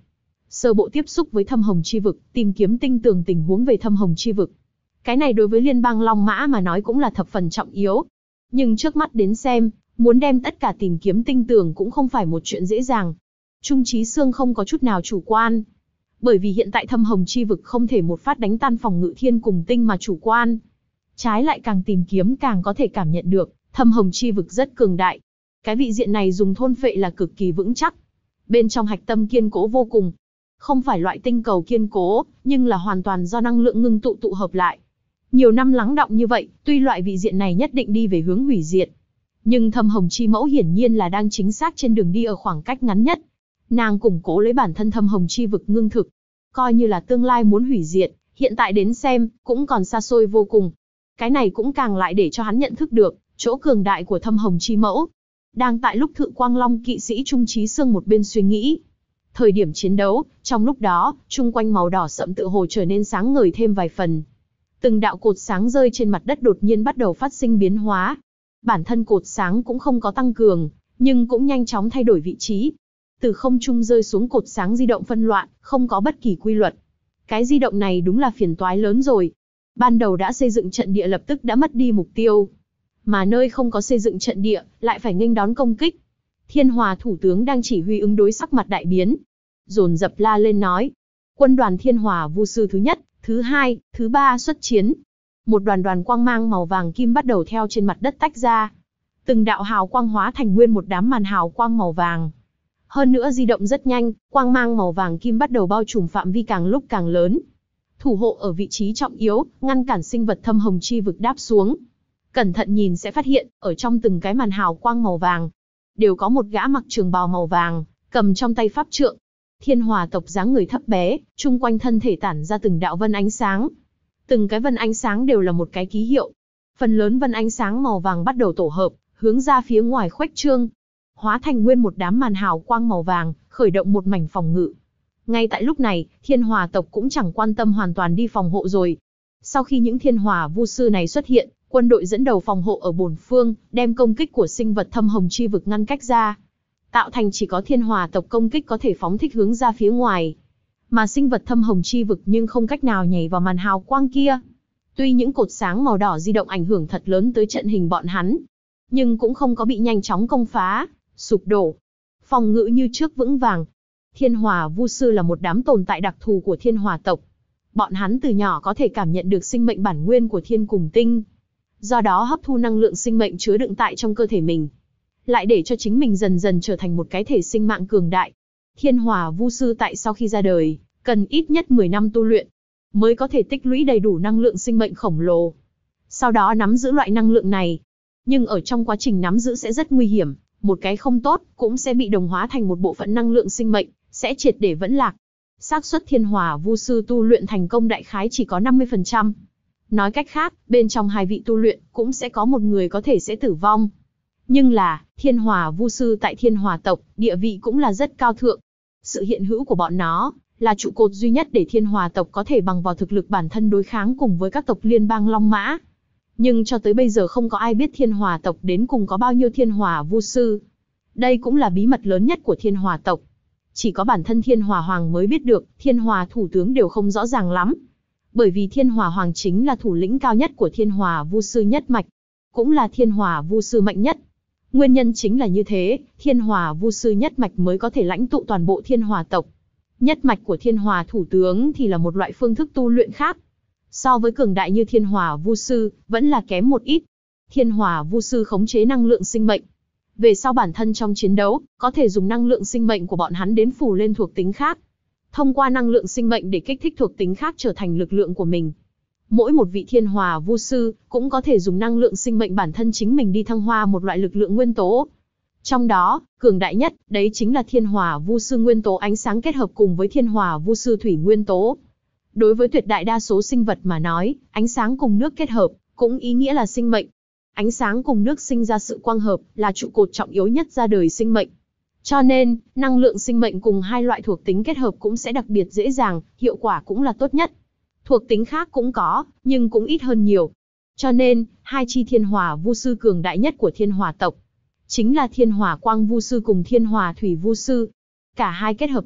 Speaker 1: sơ bộ tiếp xúc với thâm hồng chi vực, tìm kiếm tinh tường tình huống về thâm hồng chi vực. Cái này đối với liên bang Long Mã mà nói cũng là thập phần trọng yếu. Nhưng trước mắt đến xem, muốn đem tất cả tìm kiếm tinh tường cũng không phải một chuyện dễ dàng. Trung Chí Xương không có chút nào chủ quan. Bởi vì hiện tại thâm hồng chi vực không thể một phát đánh tan phòng ngự thiên cùng tinh mà chủ quan. Trái lại càng tìm kiếm càng có thể cảm nhận được, thâm hồng chi vực rất cường đại. Cái vị diện này dùng thôn phệ là cực kỳ vững chắc. Bên trong hạch tâm kiên cố vô cùng. Không phải loại tinh cầu kiên cố, nhưng là hoàn toàn do năng lượng ngưng tụ hợp lại. Nhiều năm lắng đọng như vậy, tuy loại vị diện này nhất định đi về hướng hủy diệt. Nhưng thâm hồng chi mẫu hiển nhiên là đang chính xác trên đường đi ở khoảng cách ngắn nhất. Nàng củng cố lấy bản thân thâm hồng chi vực ngưng thực. Coi như là tương lai muốn hủy diệt, hiện tại đến xem, cũng còn xa xôi vô cùng. Cái này cũng càng lại để cho hắn nhận thức được, chỗ cường đại của thâm hồng chi mẫu. Đang tại lúc Thự Quang Long kỵ sĩ Trung Chí Xương một bên suy nghĩ. Thời điểm chiến đấu, trong lúc đó, chung quanh màu đỏ sậm tựa hồ trở nên sáng ngời thêm vài phần. Từng đạo cột sáng rơi trên mặt đất đột nhiên bắt đầu phát sinh biến hóa. Bản thân cột sáng cũng không có tăng cường, nhưng cũng nhanh chóng thay đổi vị trí. Từ không trung rơi xuống cột sáng di động phân loạn, không có bất kỳ quy luật. Cái di động này đúng là phiền toái lớn rồi. Ban đầu đã xây dựng trận địa lập tức đã mất đi mục tiêu. Mà nơi không có xây dựng trận địa, lại phải nghênh đón công kích. Thiên Hòa thủ tướng đang chỉ huy ứng đối sắc mặt đại biến. Dồn dập la lên nói. Quân đoàn Thiên Hòa Vu sư thứ nhất, thứ hai, thứ ba xuất chiến. Một đoàn quang mang màu vàng kim bắt đầu theo trên mặt đất tách ra. Từng đạo hào quang hóa thành nguyên một đám màn hào quang màu vàng. Hơn nữa di động rất nhanh, quang mang màu vàng kim bắt đầu bao trùm phạm vi càng lúc càng lớn. Thủ hộ ở vị trí trọng yếu, ngăn cản sinh vật thâm hồng chi vực đáp xuống. Cẩn thận nhìn sẽ phát hiện, ở trong từng cái màn hào quang màu vàng, đều có một gã mặc trường bào màu vàng, cầm trong tay pháp trượng. Thiên Hòa tộc dáng người thấp bé, chung quanh thân thể tản ra từng đạo vân ánh sáng. Từng cái vân ánh sáng đều là một cái ký hiệu. Phần lớn vân ánh sáng màu vàng bắt đầu tổ hợp, hướng ra phía ngoài khuếch trương, hóa thành nguyên một đám màn hào quang màu vàng, khởi động một mảnh phòng ngự. Ngay tại lúc này, Thiên Hòa tộc cũng chẳng quan tâm hoàn toàn đi phòng hộ rồi. Sau khi những Thiên Hòa Vu sư này xuất hiện, quân đội dẫn đầu phòng hộ ở bổn phương, đem công kích của sinh vật thâm hồng chi vực ngăn cách ra. Tạo thành chỉ có Thiên Hòa tộc công kích có thể phóng thích hướng ra phía ngoài. Mà sinh vật thâm hồng chi vực nhưng không cách nào nhảy vào màn hào quang kia. Tuy những cột sáng màu đỏ di động ảnh hưởng thật lớn tới trận hình bọn hắn, nhưng cũng không có bị nhanh chóng công phá, sụp đổ. Phòng ngự như trước vững vàng. Thiên Hòa Vu sư là một đám tồn tại đặc thù của Thiên Hòa tộc. Bọn hắn từ nhỏ có thể cảm nhận được sinh mệnh bản nguyên của thiên cùng tinh. Do đó hấp thu năng lượng sinh mệnh chứa đựng tại trong cơ thể mình, lại để cho chính mình dần dần trở thành một cái thể sinh mạng cường đại. Thiên Hòa Vu sư tại sau khi ra đời, cần ít nhất 10 năm tu luyện, mới có thể tích lũy đầy đủ năng lượng sinh mệnh khổng lồ. Sau đó nắm giữ loại năng lượng này. Nhưng ở trong quá trình nắm giữ sẽ rất nguy hiểm, một cái không tốt, cũng sẽ bị đồng hóa thành một bộ phận năng lượng sinh mệnh, sẽ triệt để vẫn lạc. Xác suất Thiên Hòa Vu sư tu luyện thành công đại khái chỉ có 50%. Nói cách khác, bên trong hai vị tu luyện, cũng sẽ có một người có thể sẽ tử vong. Nhưng là, Thiên Hòa Vu sư tại Thiên Hòa tộc, địa vị cũng là rất cao thượng. Sự hiện hữu của bọn nó, là trụ cột duy nhất để Thiên Hòa tộc có thể bằng vào thực lực bản thân đối kháng cùng với các tộc liên bang Long Mã. Nhưng cho tới bây giờ không có ai biết Thiên Hòa tộc đến cùng có bao nhiêu Thiên Hòa Vu sư. Đây cũng là bí mật lớn nhất của Thiên Hòa tộc. Chỉ có bản thân Thiên Hòa Hoàng mới biết được, Thiên Hòa thủ tướng đều không rõ ràng lắm. Bởi vì Thiên Hòa Hoàng chính là thủ lĩnh cao nhất của Thiên Hòa Vu sư nhất mạch, cũng là Thiên Hòa Vu sư mạnh nhất. Nguyên nhân chính là như thế, Thiên Hòa Vu sư nhất mạch mới có thể lãnh tụ toàn bộ Thiên Hòa tộc. Nhất mạch của Thiên Hòa thủ tướng thì là một loại phương thức tu luyện khác. So với cường đại như Thiên Hòa Vu sư, vẫn là kém một ít. Thiên Hòa Vu sư khống chế năng lượng sinh mệnh. Về sau bản thân trong chiến đấu, có thể dùng năng lượng sinh mệnh của bọn hắn đến phủ lên thuộc tính khác. Thông qua năng lượng sinh mệnh để kích thích thuộc tính khác trở thành lực lượng của mình. Mỗi một vị Thiên Hòa Vu sư cũng có thể dùng năng lượng sinh mệnh bản thân chính mình đi thăng hoa một loại lực lượng nguyên tố. Trong đó, cường đại nhất, đấy chính là Thiên Hòa Vu sư nguyên tố ánh sáng kết hợp cùng với Thiên Hòa Vu sư thủy nguyên tố. Đối với tuyệt đại đa số sinh vật mà nói, ánh sáng cùng nước kết hợp, cũng ý nghĩa là sinh mệnh. Ánh sáng cùng nước sinh ra sự quang hợp, là trụ cột trọng yếu nhất ra đời sinh mệnh. Cho nên, năng lượng sinh mệnh cùng hai loại thuộc tính kết hợp cũng sẽ đặc biệt dễ dàng, hiệu quả cũng là tốt nhất. Thuộc tính khác cũng có, nhưng cũng ít hơn nhiều. Cho nên, hai chi Thiên Hòa Vu sư cường đại nhất của Thiên Hòa tộc, chính là Thiên Hòa Quang Vu sư cùng Thiên Hòa Thủy Vu sư. Cả hai kết hợp lại,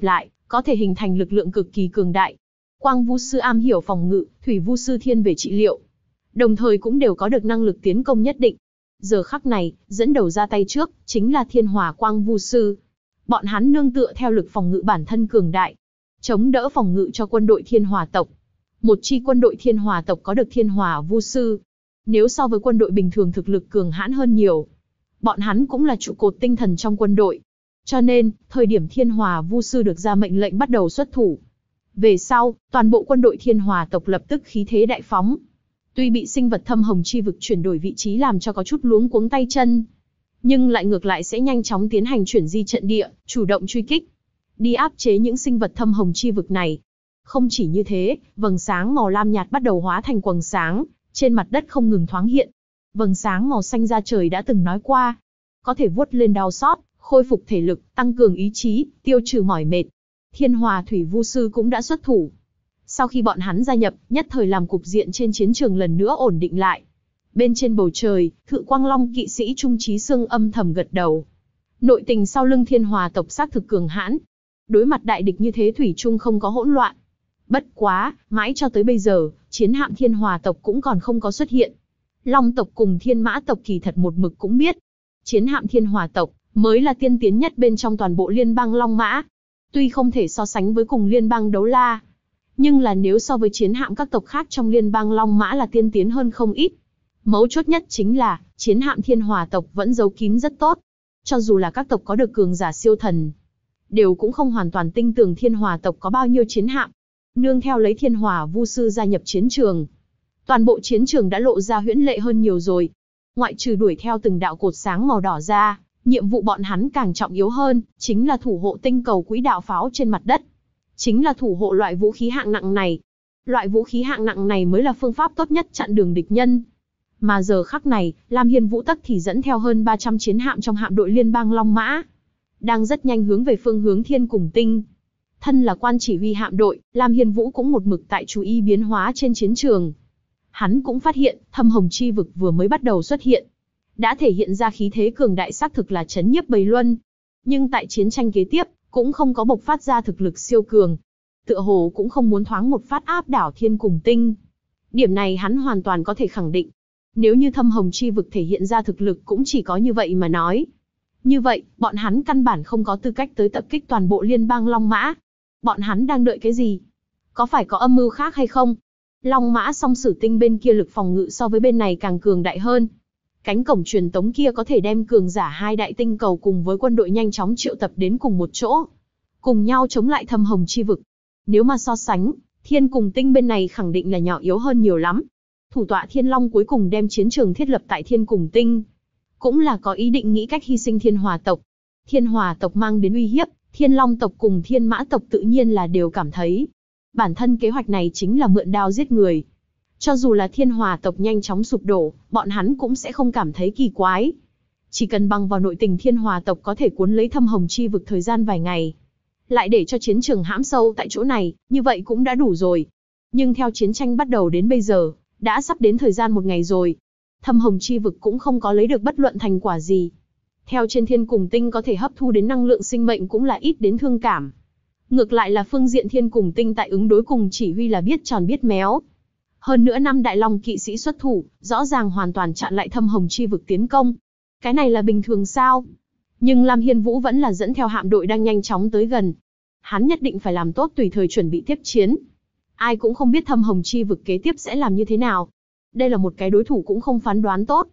Speaker 1: có thể hình thành lực lượng cực kỳ cường đại. Quang Vu sư am hiểu phòng ngự, Thủy Vu sư thiên về trị liệu, đồng thời cũng đều có được năng lực tiến công nhất định. Giờ khắc này, dẫn đầu ra tay trước, chính là Thiên Hỏa Quang Vu sư. Bọn hắn nương tựa theo lực phòng ngự bản thân cường đại, chống đỡ phòng ngự cho quân đội Thiên Hỏa tộc. Một chi quân đội Thiên Hỏa tộc có được Thiên Hỏa Vu sư, nếu so với quân đội bình thường thực lực cường hãn hơn nhiều. Bọn hắn cũng là trụ cột tinh thần trong quân đội. Cho nên, thời điểm Thiên Hỏa Vu sư được ra mệnh lệnh bắt đầu xuất thủ. Về sau, toàn bộ quân đội Thiên Hỏa tộc lập tức khí thế đại phóng. Tuy bị sinh vật thâm hồng chi vực chuyển đổi vị trí làm cho có chút luống cuống tay chân, nhưng lại ngược lại sẽ nhanh chóng tiến hành chuyển di trận địa, chủ động truy kích, đi áp chế những sinh vật thâm hồng chi vực này. Không chỉ như thế, vầng sáng màu lam nhạt bắt đầu hóa thành quầng sáng, trên mặt đất không ngừng thoáng hiện. Vầng sáng màu xanh da trời đã từng nói qua, có thể vuốt lên đau xót, khôi phục thể lực, tăng cường ý chí, tiêu trừ mỏi mệt. Thiên Hỏa Thủy Vu sư cũng đã xuất thủ. Sau khi bọn hắn gia nhập, nhất thời làm cục diện trên chiến trường lần nữa ổn định lại. Bên trên bầu trời, Thự Quang Long kỵ sĩ Trung Chí Sương âm thầm gật đầu. Nội tình sau lưng Thiên Hỏa tộc xác thực cường hãn. Đối mặt đại địch như thế thủy chung không có hỗn loạn. Bất quá, mãi cho tới bây giờ, chiến hạm Thiên Hỏa tộc cũng còn không có xuất hiện. Long tộc cùng Thiên Mã tộc kỳ thật một mực cũng biết, chiến hạm Thiên Hỏa tộc mới là tiên tiến nhất bên trong toàn bộ liên bang Long Mã. Tuy không thể so sánh với cùng liên bang Đấu La, nhưng là nếu so với chiến hạm các tộc khác trong liên bang Long Mã là tiên tiến hơn không ít. Mấu chốt nhất chính là, chiến hạm Thiên Hỏa tộc vẫn giấu kín rất tốt. Cho dù là các tộc có được cường giả siêu thần, đều cũng không hoàn toàn tin tưởng Thiên Hỏa tộc có bao nhiêu chiến hạm. Nương theo lấy Thiên Hỏa Vu sư gia nhập chiến trường, toàn bộ chiến trường đã lộ ra huyễn lệ hơn nhiều rồi. Ngoại trừ đuổi theo từng đạo cột sáng màu đỏ ra, nhiệm vụ bọn hắn càng trọng yếu hơn, chính là thủ hộ tinh cầu quỹ đạo pháo trên mặt đất. Chính là thủ hộ loại vũ khí hạng nặng này. Loại vũ khí hạng nặng này mới là phương pháp tốt nhất chặn đường địch nhân. Mà giờ khắc này, Lam Hiên Vũ Tắc thì dẫn theo hơn 300 chiến hạm trong hạm đội liên bang Long Mã, đang rất nhanh hướng về phương hướng Thiên Cùng Tinh. Thân là quan chỉ huy hạm đội, Lam Hiên Vũ cũng một mực tại chú ý biến hóa trên chiến trường. Hắn cũng phát hiện, thâm hồng chi vực vừa mới bắt đầu xuất hiện, đã thể hiện ra khí thế cường đại xác thực là chấn nhiếp Bầy Luân. Nhưng tại chiến tranh kế tiếp, cũng không có bộc phát ra thực lực siêu cường. Tựa hồ cũng không muốn thoáng một phát áp đảo Thiên Cùng Tinh. Điểm này hắn hoàn toàn có thể khẳng định. Nếu như thâm hồng chi vực thể hiện ra thực lực cũng chỉ có như vậy mà nói. Như vậy, bọn hắn căn bản không có tư cách tới tập kích toàn bộ liên bang Long Mã. Bọn hắn đang đợi cái gì? Có phải có âm mưu khác hay không? Long Mã Song Sử Tinh bên kia lực phòng ngự so với bên này càng cường đại hơn. Cánh cổng truyền tống kia có thể đem cường giả hai đại tinh cầu cùng với quân đội nhanh chóng triệu tập đến cùng một chỗ, cùng nhau chống lại thâm hồng chi vực. Nếu mà so sánh, Thiên Cùng Tinh bên này khẳng định là nhỏ yếu hơn nhiều lắm. Thủ tọa Thiên Long cuối cùng đem chiến trường thiết lập tại Thiên Cùng Tinh, cũng là có ý định nghĩ cách hy sinh Thiên Hỏa tộc. Thiên Hỏa tộc mang đến uy hiếp, Thiên Long tộc cùng Thiên Mã tộc tự nhiên là đều cảm thấy. Bản thân kế hoạch này chính là mượn đao giết người. Cho dù là Thiên Hỏa tộc nhanh chóng sụp đổ, bọn hắn cũng sẽ không cảm thấy kỳ quái. Chỉ cần bằng vào nội tình Thiên Hỏa tộc có thể cuốn lấy thâm hồng chi vực thời gian vài ngày, lại để cho chiến trường hãm sâu tại chỗ này, như vậy cũng đã đủ rồi. Nhưng theo chiến tranh bắt đầu đến bây giờ, đã sắp đến thời gian một ngày rồi. Thâm hồng chi vực cũng không có lấy được bất luận thành quả gì. Theo trên Thiên Cùng Tinh có thể hấp thu đến năng lượng sinh mệnh cũng là ít đến thương cảm. Ngược lại là phương diện Thiên Cùng Tinh tại ứng đối cùng chỉ huy là biết tròn biết méo. Hơn nữa năm đại long kỵ sĩ xuất thủ, rõ ràng hoàn toàn chặn lại thâm hồng chi vực tiến công. Cái này là bình thường sao? Nhưng Lam Hiên Vũ vẫn là dẫn theo hạm đội đang nhanh chóng tới gần. Hắn nhất định phải làm tốt tùy thời chuẩn bị tiếp chiến. Ai cũng không biết thâm hồng chi vực kế tiếp sẽ làm như thế nào. Đây là một cái đối thủ cũng không phán đoán tốt.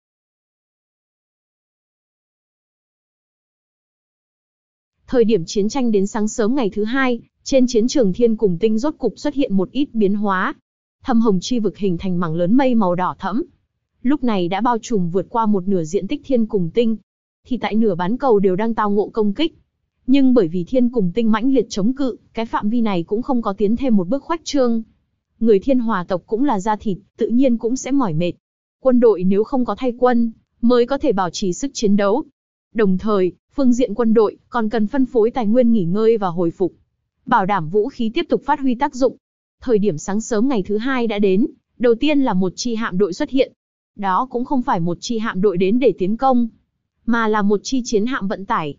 Speaker 1: Thời điểm chiến tranh đến sáng sớm ngày thứ hai, trên chiến trường Thiên Cùng Tinh rốt cục xuất hiện một ít biến hóa. Thâm hồng chi vực hình thành mảng lớn mây màu đỏ thẫm. Lúc này đã bao trùm vượt qua một nửa diện tích Thiên Cùng Tinh. Thì tại nửa bán cầu đều đang tao ngộ công kích. Nhưng bởi vì Thiên Cùng Tinh mãnh liệt chống cự, cái phạm vi này cũng không có tiến thêm một bước khoách trương. Người Thiên Hỏa tộc cũng là da thịt, tự nhiên cũng sẽ mỏi mệt. Quân đội nếu không có thay quân, mới có thể bảo trì sức chiến đấu. Đồng thời, phương diện quân đội còn cần phân phối tài nguyên nghỉ ngơi và hồi phục, bảo đảm vũ khí tiếp tục phát huy tác dụng. Thời điểm sáng sớm ngày thứ hai đã đến, đầu tiên là một chi hạm đội xuất hiện. Đó cũng không phải một chi hạm đội đến để tiến công, mà là một chi chiến hạm vận tải.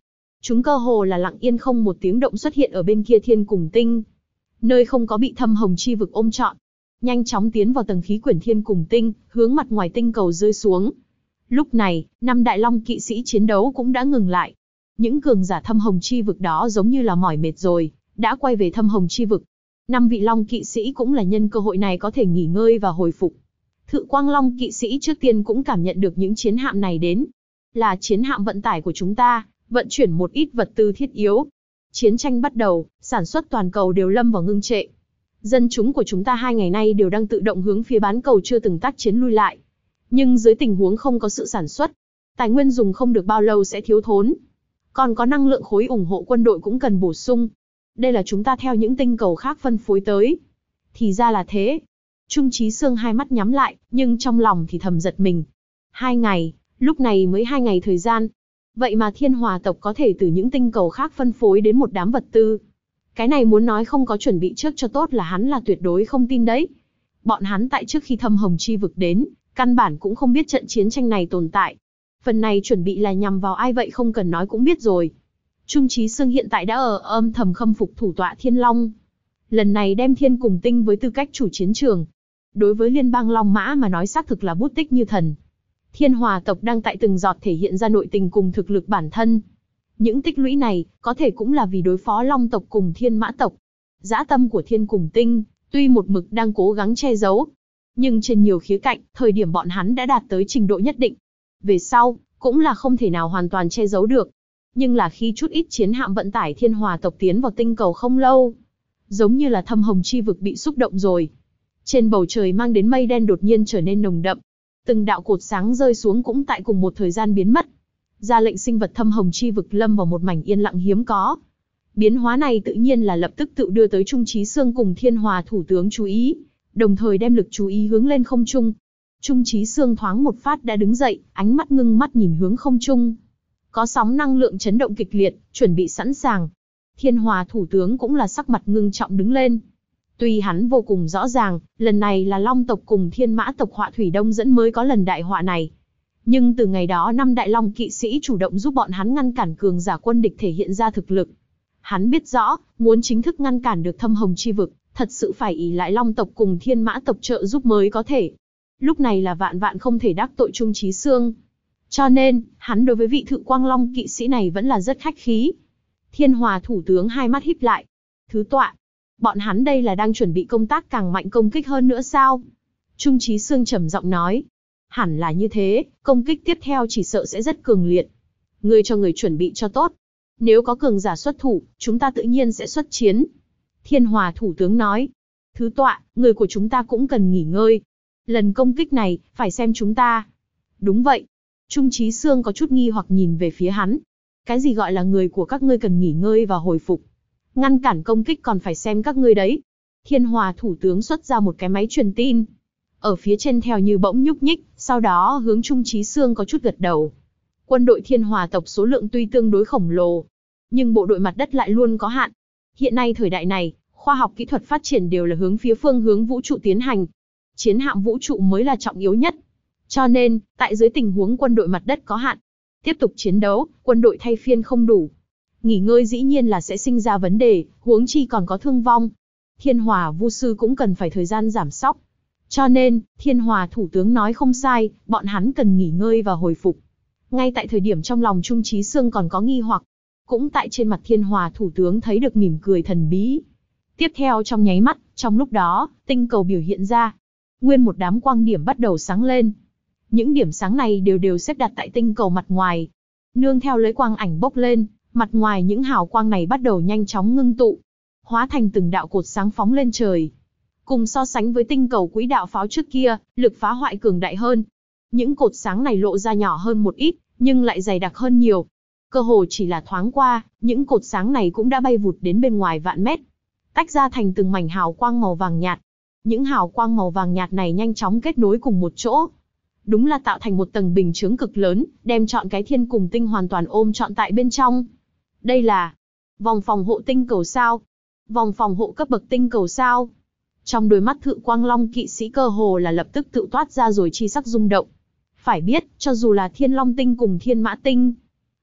Speaker 1: Chúng cơ hồ là lặng yên không một tiếng động xuất hiện ở bên kia thiên cùng tinh, nơi không có bị thâm hồng chi vực ôm trọn. Nhanh chóng tiến vào tầng khí quyển thiên cùng tinh, hướng mặt ngoài tinh cầu rơi xuống. Lúc này, 5 đại long kỵ sĩ chiến đấu cũng đã ngừng lại. Những cường giả thâm hồng chi vực đó giống như là mỏi mệt rồi, đã quay về thâm hồng chi vực. 5 vị long kỵ sĩ cũng là nhân cơ hội này có thể nghỉ ngơi và hồi phục. Thự quang long kỵ sĩ trước tiên cũng cảm nhận được những chiến hạm này đến. Là chiến hạm vận tải của chúng ta, vận chuyển một ít vật tư thiết yếu. Chiến tranh bắt đầu, sản xuất toàn cầu đều lâm vào ngưng trệ. Dân chúng của chúng ta 2 ngày nay đều đang tự động hướng phía bán cầu chưa từng tác chiến lui lại. Nhưng dưới tình huống không có sự sản xuất, tài nguyên dùng không được bao lâu sẽ thiếu thốn. Còn có năng lượng khối ủng hộ quân đội cũng cần bổ sung. Đây là chúng ta theo những tinh cầu khác phân phối tới. Thì ra là thế. Trung Chí Xương hai mắt nhắm lại, nhưng trong lòng thì thầm giật mình. 2 ngày, lúc này mới 2 ngày thời gian. Vậy mà Thiên Hòa tộc có thể từ những tinh cầu khác phân phối đến một đám vật tư. Cái này muốn nói không có chuẩn bị trước cho tốt là hắn là tuyệt đối không tin đấy. Bọn hắn tại trước khi thâm hồng chi vực đến, căn bản cũng không biết trận chiến tranh này tồn tại. Phần này chuẩn bị là nhằm vào ai vậy không cần nói cũng biết rồi. Trung Chí Xương hiện tại đã ở âm thầm khâm phục thủ tọa Thiên Long. Lần này đem thiên cùng tinh với tư cách chủ chiến trường. Đối với liên bang Long Mã mà nói xác thực là bút tích như thần. Thiên Hòa tộc đang tại từng giọt thể hiện ra nội tình cùng thực lực bản thân. Những tích lũy này, có thể cũng là vì đối phó Long tộc cùng Thiên Mã tộc. Dã tâm của thiên cùng tinh, tuy một mực đang cố gắng che giấu, nhưng trên nhiều khía cạnh, thời điểm bọn hắn đã đạt tới trình độ nhất định. Về sau, cũng là không thể nào hoàn toàn che giấu được. Nhưng là khi chút ít chiến hạm vận tải Thiên Hòa tộc tiến vào tinh cầu không lâu, giống như là thâm hồng chi vực bị xúc động rồi. Trên bầu trời mang đến mây đen đột nhiên trở nên nồng đậm. Từng đạo cột sáng rơi xuống cũng tại cùng một thời gian biến mất. Ra lệnh sinh vật thâm hồng chi vực lâm vào một mảnh yên lặng hiếm có. Biến hóa này tự nhiên là lập tức tự đưa tới Trung Chí Xương cùng Thiên Hòa thủ tướng chú ý, đồng thời đem lực chú ý hướng lên không trung. Trung Chí Xương thoáng một phát đã đứng dậy, ánh mắt ngưng mắt nhìn hướng không trung. Có sóng năng lượng chấn động kịch liệt, chuẩn bị sẵn sàng. Thiên Hòa thủ tướng cũng là sắc mặt ngưng trọng đứng lên. Tuy hắn vô cùng rõ ràng, lần này là Long tộc cùng Thiên Mã tộc họa thủy đông dẫn mới có lần đại họa này. Nhưng từ ngày đó 5 đại long kỵ sĩ chủ động giúp bọn hắn ngăn cản cường giả quân địch thể hiện ra thực lực. Hắn biết rõ, muốn chính thức ngăn cản được thâm hồng chi vực, thật sự phải ỷ lại Long tộc cùng Thiên Mã tộc trợ giúp mới có thể. Lúc này là vạn vạn không thể đắc tội Trung Chí Xương. Cho nên, hắn đối với vị Thự Quang Long kỵ sĩ này vẫn là rất khách khí. Thiên Hòa thủ tướng hai mắt híp lại. Thứ tọa, bọn hắn đây là đang chuẩn bị công tác càng mạnh công kích hơn nữa sao? Trung Chí Xương trầm giọng nói. Hẳn là như thế, công kích tiếp theo chỉ sợ sẽ rất cường liệt. Ngươi cho người chuẩn bị cho tốt. Nếu có cường giả xuất thủ, chúng ta tự nhiên sẽ xuất chiến. Thiên Hòa thủ tướng nói. Thứ tọa, người của chúng ta cũng cần nghỉ ngơi. Lần công kích này, phải xem chúng ta. Đúng vậy. Trung Chí Xương có chút nghi hoặc nhìn về phía hắn. Cái gì gọi là người của các ngươi cần nghỉ ngơi và hồi phục? Ngăn cản công kích còn phải xem các ngươi đấy. Thiên Hòa thủ tướng xuất ra một cái máy truyền tin. Ở phía trên theo như bỗng nhúc nhích, sau đó hướng Trung Chí Xương có chút gật đầu. Quân đội Thiên Hòa tộc số lượng tuy tương đối khổng lồ, nhưng bộ đội mặt đất lại luôn có hạn. Hiện nay thời đại này, khoa học kỹ thuật phát triển đều là hướng phía phương hướng vũ trụ tiến hành. Chiến hạm vũ trụ mới là trọng yếu nhất. Cho nên, tại dưới tình huống quân đội mặt đất có hạn, tiếp tục chiến đấu, quân đội thay phiên không đủ. Nghỉ ngơi dĩ nhiên là sẽ sinh ra vấn đề, huống chi còn có thương vong. Thiên Hòa Vu sư cũng cần phải thời gian giảm sóc. Cho nên, Thiên Hòa thủ tướng nói không sai, bọn hắn cần nghỉ ngơi và hồi phục. Ngay tại thời điểm trong lòng Trung Chí Xương còn có nghi hoặc, cũng tại trên mặt Thiên Hòa thủ tướng thấy được mỉm cười thần bí. Tiếp theo trong nháy mắt, trong lúc đó, tinh cầu biểu hiện ra. Nguyên một đám quang điểm bắt đầu sáng lên. Những điểm sáng này đều đều xếp đặt tại tinh cầu mặt ngoài. Nương theo lấy quang ảnh bốc lên, mặt ngoài những hào quang này bắt đầu nhanh chóng ngưng tụ, hóa thành từng đạo cột sáng phóng lên trời. Cùng so sánh với tinh cầu quỹ đạo pháo trước kia, lực phá hoại cường đại hơn. Những cột sáng này lộ ra nhỏ hơn một ít, nhưng lại dày đặc hơn nhiều. Cơ hồ chỉ là thoáng qua, những cột sáng này cũng đã bay vụt đến bên ngoài vạn mét, tách ra thành từng mảnh hào quang màu vàng nhạt. Những hào quang màu vàng nhạt này nhanh chóng kết nối cùng một chỗ. Đúng là tạo thành một tầng bình chướng cực lớn, đem trọn cái thiên cùng tinh hoàn toàn ôm trọn tại bên trong. Đây là vòng phòng hộ tinh cầu sao? Vòng phòng hộ cấp bậc tinh cầu sao? Trong đôi mắt Thự Quang Long kỵ sĩ cơ hồ là lập tức tự toát ra rồi chi sắc rung động. Phải biết, cho dù là Thiên Long tinh cùng Thiên Mã tinh,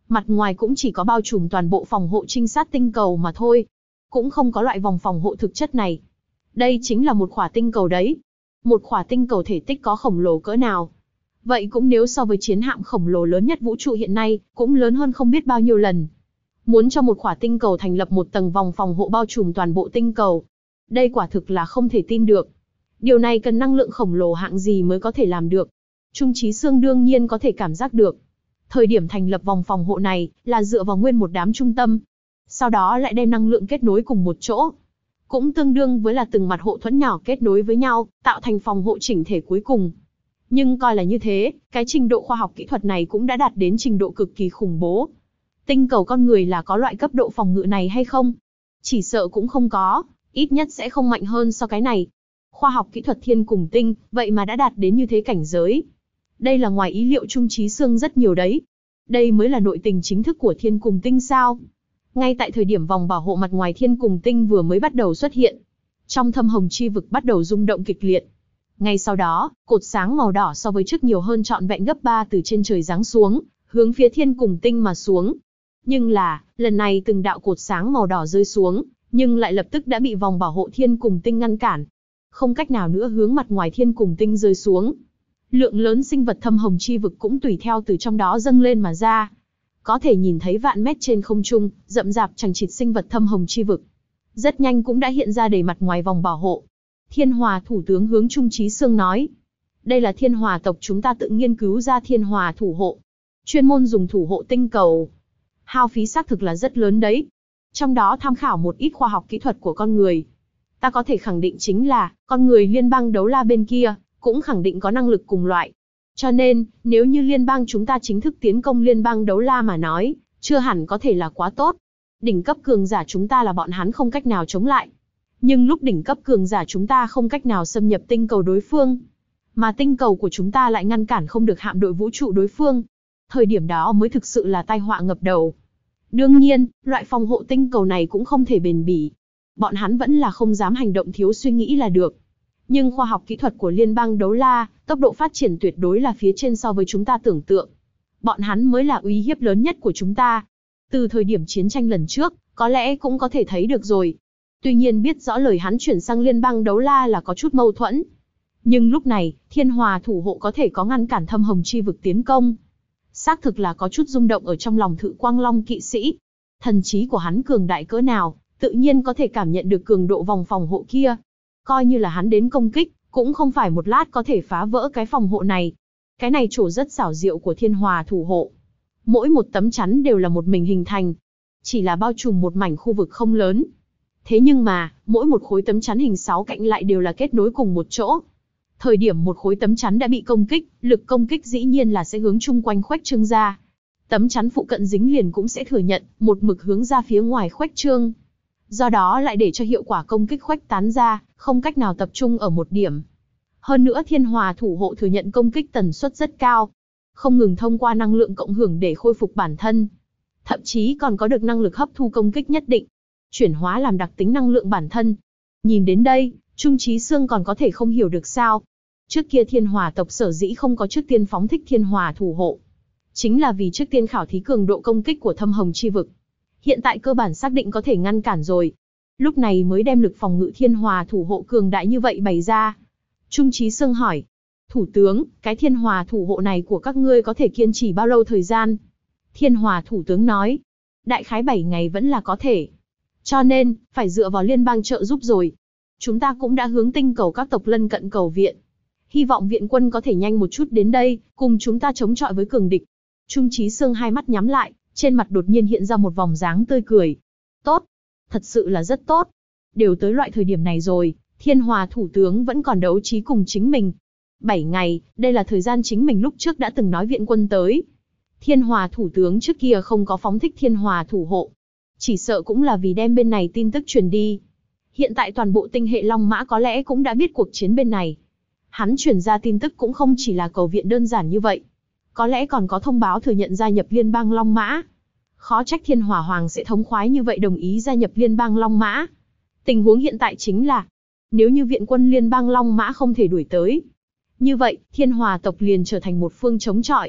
Speaker 1: Mặt ngoài cũng chỉ có bao trùm toàn bộ phòng hộ trinh sát tinh cầu mà thôi. Cũng không có loại vòng phòng hộ thực chất này. Đây chính là một khỏa tinh cầu đấy. Một khỏa tinh cầu thể tích có khổng lồ cỡ nào. Vậy cũng nếu so với chiến hạm khổng lồ lớn nhất vũ trụ hiện nay, cũng lớn hơn không biết bao nhiêu lần. Muốn cho một khỏa tinh cầu thành lập một tầng vòng phòng hộ bao trùm toàn bộ tinh cầu. Đây quả thực là không thể tin được. Điều này cần năng lượng khổng lồ hạng gì mới có thể làm được. Trung Chí Xương đương nhiên có thể cảm giác được. Thời điểm thành lập vòng phòng hộ này là dựa vào nguyên một đám trung tâm. Sau đó lại đem năng lượng kết nối cùng một chỗ. Cũng tương đương với là từng mặt hộ thuẫn nhỏ kết nối với nhau, tạo thành phòng hộ chỉnh thể cuối cùng. Nhưng coi là như thế, cái trình độ khoa học kỹ thuật này cũng đã đạt đến trình độ cực kỳ khủng bố. Tinh cầu con người là có loại cấp độ phòng ngự này hay không? Chỉ sợ cũng không có, ít nhất sẽ không mạnh hơn so cái này. Khoa học kỹ thuật thiên cùng tinh, vậy mà đã đạt đến như thế cảnh giới. Đây là ngoài ý liệu Trung Chí Xương rất nhiều đấy. Đây mới là nội tình chính thức của thiên cùng tinh sao? Ngay tại thời điểm vòng bảo hộ mặt ngoài thiên cùng tinh vừa mới bắt đầu xuất hiện, trong thâm hồng chi vực bắt đầu rung động kịch liệt. Ngay sau đó, cột sáng màu đỏ so với trước nhiều hơn trọn vẹn gấp 3 từ trên trời giáng xuống, hướng phía thiên cùng tinh mà xuống. Nhưng là, lần này từng đạo cột sáng màu đỏ rơi xuống, nhưng lại lập tức đã bị vòng bảo hộ thiên cùng tinh ngăn cản. Không cách nào nữa hướng mặt ngoài thiên cùng tinh rơi xuống. Lượng lớn sinh vật thâm hồng chi vực cũng tùy theo từ trong đó dâng lên mà ra. Có thể nhìn thấy vạn mét trên không trung, rậm rạp chằng chịt sinh vật thâm hồng chi vực. Rất nhanh cũng đã hiện ra đầy mặt ngoài vòng bảo hộ. Thiên Hòa thủ tướng hướng Trung Chí Xương nói. Đây là Thiên Hòa tộc chúng ta tự nghiên cứu ra Thiên Hòa thủ hộ. Chuyên môn dùng thủ hộ tinh cầu. Hao phí xác thực là rất lớn đấy. Trong đó tham khảo một ít khoa học kỹ thuật của con người. Ta có thể khẳng định chính là, con người liên bang đấu la bên kia, cũng khẳng định có năng lực cùng loại. Cho nên, nếu như liên bang chúng ta chính thức tiến công liên bang đấu la mà nói, chưa hẳn có thể là quá tốt. Đỉnh cấp cường giả chúng ta là bọn hắn không cách nào chống lại. Nhưng lúc đỉnh cấp cường giả chúng ta không cách nào xâm nhập tinh cầu đối phương, mà tinh cầu của chúng ta lại ngăn cản không được hạm đội vũ trụ đối phương. Thời điểm đó mới thực sự là tai họa ngập đầu. Đương nhiên, loại phòng hộ tinh cầu này cũng không thể bền bỉ. Bọn hắn vẫn là không dám hành động thiếu suy nghĩ là được. Nhưng khoa học kỹ thuật của liên bang đấu la, tốc độ phát triển tuyệt đối là phía trên so với chúng ta tưởng tượng. Bọn hắn mới là uy hiếp lớn nhất của chúng ta. Từ thời điểm chiến tranh lần trước, có lẽ cũng có thể thấy được rồi. Tuy nhiên biết rõ lời hắn chuyển sang liên bang đấu la là có chút mâu thuẫn. Nhưng lúc này, Thiên Hòa thủ hộ có thể có ngăn cản thâm hồng chi vực tiến công. Xác thực là có chút rung động ở trong lòng Thự Quang Long kỵ sĩ. Thần trí của hắn cường đại cỡ nào, tự nhiên có thể cảm nhận được cường độ vòng phòng hộ kia. Coi như là hắn đến công kích, cũng không phải một lát có thể phá vỡ cái phòng hộ này. Cái này trổ rất xảo diệu của Thiên Hòa thủ hộ. Mỗi một tấm chắn đều là một mình hình thành. Chỉ là bao trùm một mảnh khu vực không lớn. Thế nhưng mà, mỗi một khối tấm chắn hình 6 cạnh lại đều là kết nối cùng một chỗ. Thời điểm một khối tấm chắn đã bị công kích, lực công kích dĩ nhiên là sẽ hướng chung quanh khuếch trương ra. Tấm chắn phụ cận dính liền cũng sẽ thừa nhận, một mực hướng ra phía ngoài khuếch trương. Do đó lại để cho hiệu quả công kích khuếch tán ra, không cách nào tập trung ở một điểm. Hơn nữa Thiên Hòa thủ hộ thừa nhận công kích tần suất rất cao. Không ngừng thông qua năng lượng cộng hưởng để khôi phục bản thân. Thậm chí còn có được năng lực hấp thu công kích nhất định. Chuyển hóa làm đặc tính năng lượng bản thân. Nhìn đến đây, Trung Chí Xương còn có thể không hiểu được sao. Trước kia Thiên Hòa tộc sở dĩ không có trước tiên phóng thích Thiên Hòa thủ hộ. Chính là vì trước tiên khảo thí cường độ công kích của thâm hồng chi vực. Hiện tại cơ bản xác định có thể ngăn cản rồi. Lúc này mới đem lực phòng ngự Thiên Hòa thủ hộ cường đại như vậy bày ra. Trung Chí Xương hỏi. Thủ tướng, cái Thiên Hòa thủ hộ này của các ngươi có thể kiên trì bao lâu thời gian? Thiên Hòa thủ tướng nói. Đại khái 7 ngày vẫn là có thể. Cho nên, phải dựa vào liên bang trợ giúp rồi. Chúng ta cũng đã hướng tinh cầu các tộc lân cận cầu viện. Hy vọng viện quân có thể nhanh một chút đến đây, cùng chúng ta chống chọi với cường địch. Trung Chí Xương hai mắt nhắm lại, trên mặt đột nhiên hiện ra một vòng dáng tươi cười. Tốt, thật sự là rất tốt. Đều tới loại thời điểm này rồi, Thiên Hòa thủ tướng vẫn còn đấu trí cùng chính mình. 7 ngày, đây là thời gian chính mình lúc trước đã từng nói viện quân tới. Thiên Hòa thủ tướng trước kia không có phóng thích Thiên Hòa thủ hộ. Chỉ sợ cũng là vì đem bên này tin tức truyền đi. Hiện tại toàn bộ tinh hệ Long Mã có lẽ cũng đã biết cuộc chiến bên này. Hắn truyền ra tin tức cũng không chỉ là cầu viện đơn giản như vậy. Có lẽ còn có thông báo thừa nhận gia nhập liên bang Long Mã. Khó trách Thiên Hỏa Hoàng sẽ thống khoái như vậy đồng ý gia nhập liên bang Long Mã. Tình huống hiện tại chính là, nếu như viện quân liên bang Long Mã không thể đuổi tới, như vậy, Thiên Hòa tộc liền trở thành một phương chống chọi.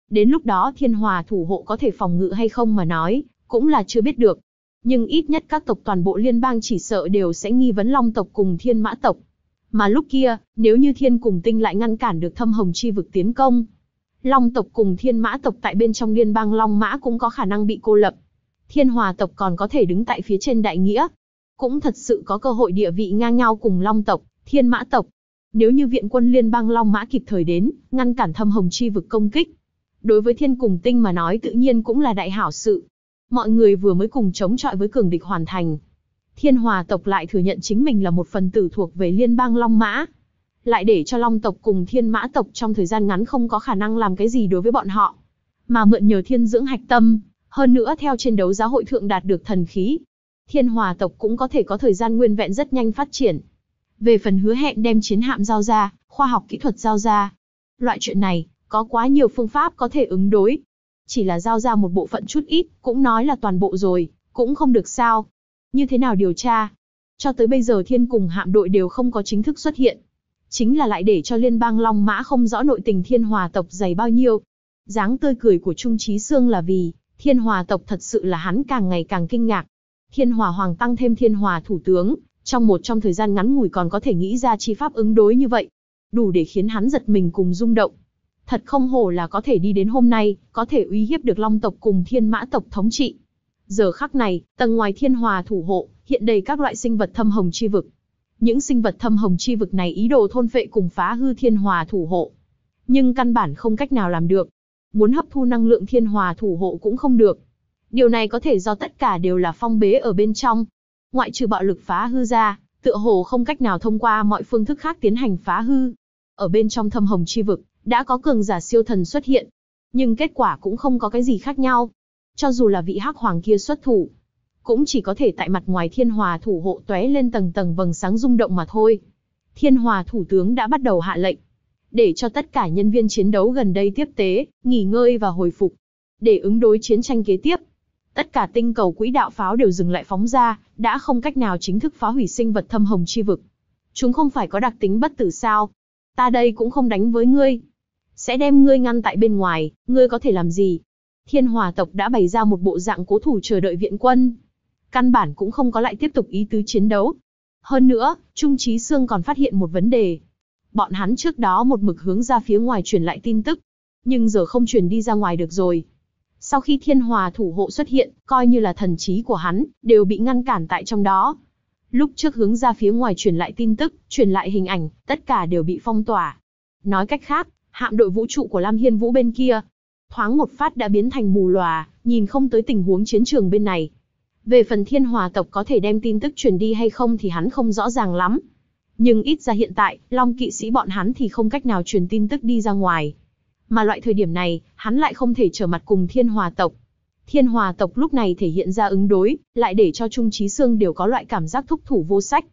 Speaker 1: Đến lúc đó Thiên Hòa thủ hộ có thể phòng ngự hay không mà nói, cũng là chưa biết được. Nhưng ít nhất các tộc toàn bộ liên bang chỉ sợ đều sẽ nghi vấn Long tộc cùng Thiên Mã tộc. Mà lúc kia, nếu như Thiên cùng Tinh lại ngăn cản được Thâm Hồng Chi vực tiến công, Long tộc cùng Thiên Mã tộc tại bên trong liên bang Long Mã cũng có khả năng bị cô lập. Thiên Hòa tộc còn có thể đứng tại phía trên đại nghĩa, cũng thật sự có cơ hội địa vị ngang nhau cùng Long tộc, Thiên Mã tộc. Nếu như viện quân liên bang Long Mã kịp thời đến, ngăn cản Thâm Hồng Chi vực công kích, đối với Thiên cùng Tinh mà nói tự nhiên cũng là đại hảo sự. Mọi người vừa mới cùng chống chọi với cường địch hoàn thành. Thiên Hòa tộc lại thừa nhận chính mình là một phần tử thuộc về liên bang Long Mã. Lại để cho Long tộc cùng Thiên Mã tộc trong thời gian ngắn không có khả năng làm cái gì đối với bọn họ. Mà mượn nhờ thiên dưỡng hạch tâm, hơn nữa theo trên đấu giá hội thượng đạt được thần khí, Thiên Hòa tộc cũng có thể có thời gian nguyên vẹn rất nhanh phát triển. Về phần hứa hẹn đem chiến hạm giao ra, khoa học kỹ thuật giao ra, loại chuyện này, có quá nhiều phương pháp có thể ứng đối. Chỉ là giao ra một bộ phận chút ít, cũng nói là toàn bộ rồi, cũng không được sao. Như thế nào điều tra? Cho tới bây giờ Thiên cùng hạm đội đều không có chính thức xuất hiện. Chính là lại để cho liên bang Long Mã không rõ nội tình Thiên Hòa tộc dày bao nhiêu. Dáng tươi cười của Trung Chí Xương là vì, Thiên Hòa tộc thật sự là hắn càng ngày càng kinh ngạc. Thiên Hòa Hoàng tăng thêm Thiên Hòa thủ tướng, trong thời gian ngắn ngủi còn có thể nghĩ ra chi pháp ứng đối như vậy. Đủ để khiến hắn giật mình cùng rung động. Thật không hổ là có thể đi đến hôm nay, có thể uy hiếp được Long tộc cùng Thiên Mã tộc thống trị. Giờ khắc này, tầng ngoài Thiên Hòa thủ hộ, hiện đầy các loại sinh vật thâm hồng chi vực. Những sinh vật thâm hồng chi vực này ý đồ thôn phệ cùng phá hư Thiên Hòa thủ hộ. Nhưng căn bản không cách nào làm được. Muốn hấp thu năng lượng Thiên Hòa thủ hộ cũng không được. Điều này có thể do tất cả đều là phong bế ở bên trong. Ngoại trừ bạo lực phá hư ra, tựa hồ không cách nào thông qua mọi phương thức khác tiến hành phá hư. Ở bên trong thâm hồng chi vực, đã có cường giả siêu thần xuất hiện. Nhưng kết quả cũng không có cái gì khác nhau. Cho dù là vị Hắc Hoàng kia xuất thủ, cũng chỉ có thể tại mặt ngoài Thiên Hòa thủ hộ tóe lên tầng tầng vầng sáng rung động mà thôi. Thiên Hòa thủ tướng đã bắt đầu hạ lệnh, để cho tất cả nhân viên chiến đấu gần đây tiếp tế, nghỉ ngơi và hồi phục, để ứng đối chiến tranh kế tiếp. Tất cả tinh cầu quỹ đạo pháo đều dừng lại phóng ra, đã không cách nào chính thức phá hủy sinh vật thâm hồng chi vực. Chúng không phải có đặc tính bất tử sao? Ta đây cũng không đánh với ngươi, sẽ đem ngươi ngăn tại bên ngoài, ngươi có thể làm gì? Thiên Hòa tộc đã bày ra một bộ dạng cố thủ chờ đợi viện quân. Căn bản cũng không có lại tiếp tục ý tứ chiến đấu. Hơn nữa, Trung Chí Xương còn phát hiện một vấn đề. Bọn hắn trước đó một mực hướng ra phía ngoài truyền lại tin tức, nhưng giờ không truyền đi ra ngoài được rồi. Sau khi Thiên Hòa thủ hộ xuất hiện, coi như là thần trí của hắn, đều bị ngăn cản tại trong đó. Lúc trước hướng ra phía ngoài truyền lại tin tức, truyền lại hình ảnh, tất cả đều bị phong tỏa. Nói cách khác, hạm đội vũ trụ của Lam Hiên Vũ bên kia, thoáng một phát đã biến thành mù lòa, nhìn không tới tình huống chiến trường bên này. Về phần Thiên Hòa tộc có thể đem tin tức truyền đi hay không thì hắn không rõ ràng lắm. Nhưng ít ra hiện tại, Long kỵ sĩ bọn hắn thì không cách nào truyền tin tức đi ra ngoài. Mà loại thời điểm này, hắn lại không thể trở mặt cùng Thiên Hòa tộc. Thiên Hòa tộc lúc này thể hiện ra ứng đối, lại để cho Trung Chí Xương đều có loại cảm giác thúc thủ vô sách.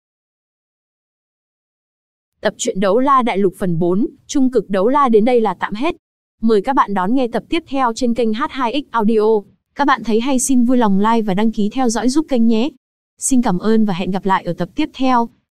Speaker 1: Tập truyện Đấu La Đại Lục phần 4, Trung cực Đấu La đến đây là tạm hết. Mời các bạn đón nghe tập tiếp theo trên kênh H2X Audio. Các bạn thấy hay xin vui lòng like và đăng ký theo dõi giúp kênh nhé. Xin cảm ơn và hẹn gặp lại ở tập tiếp theo.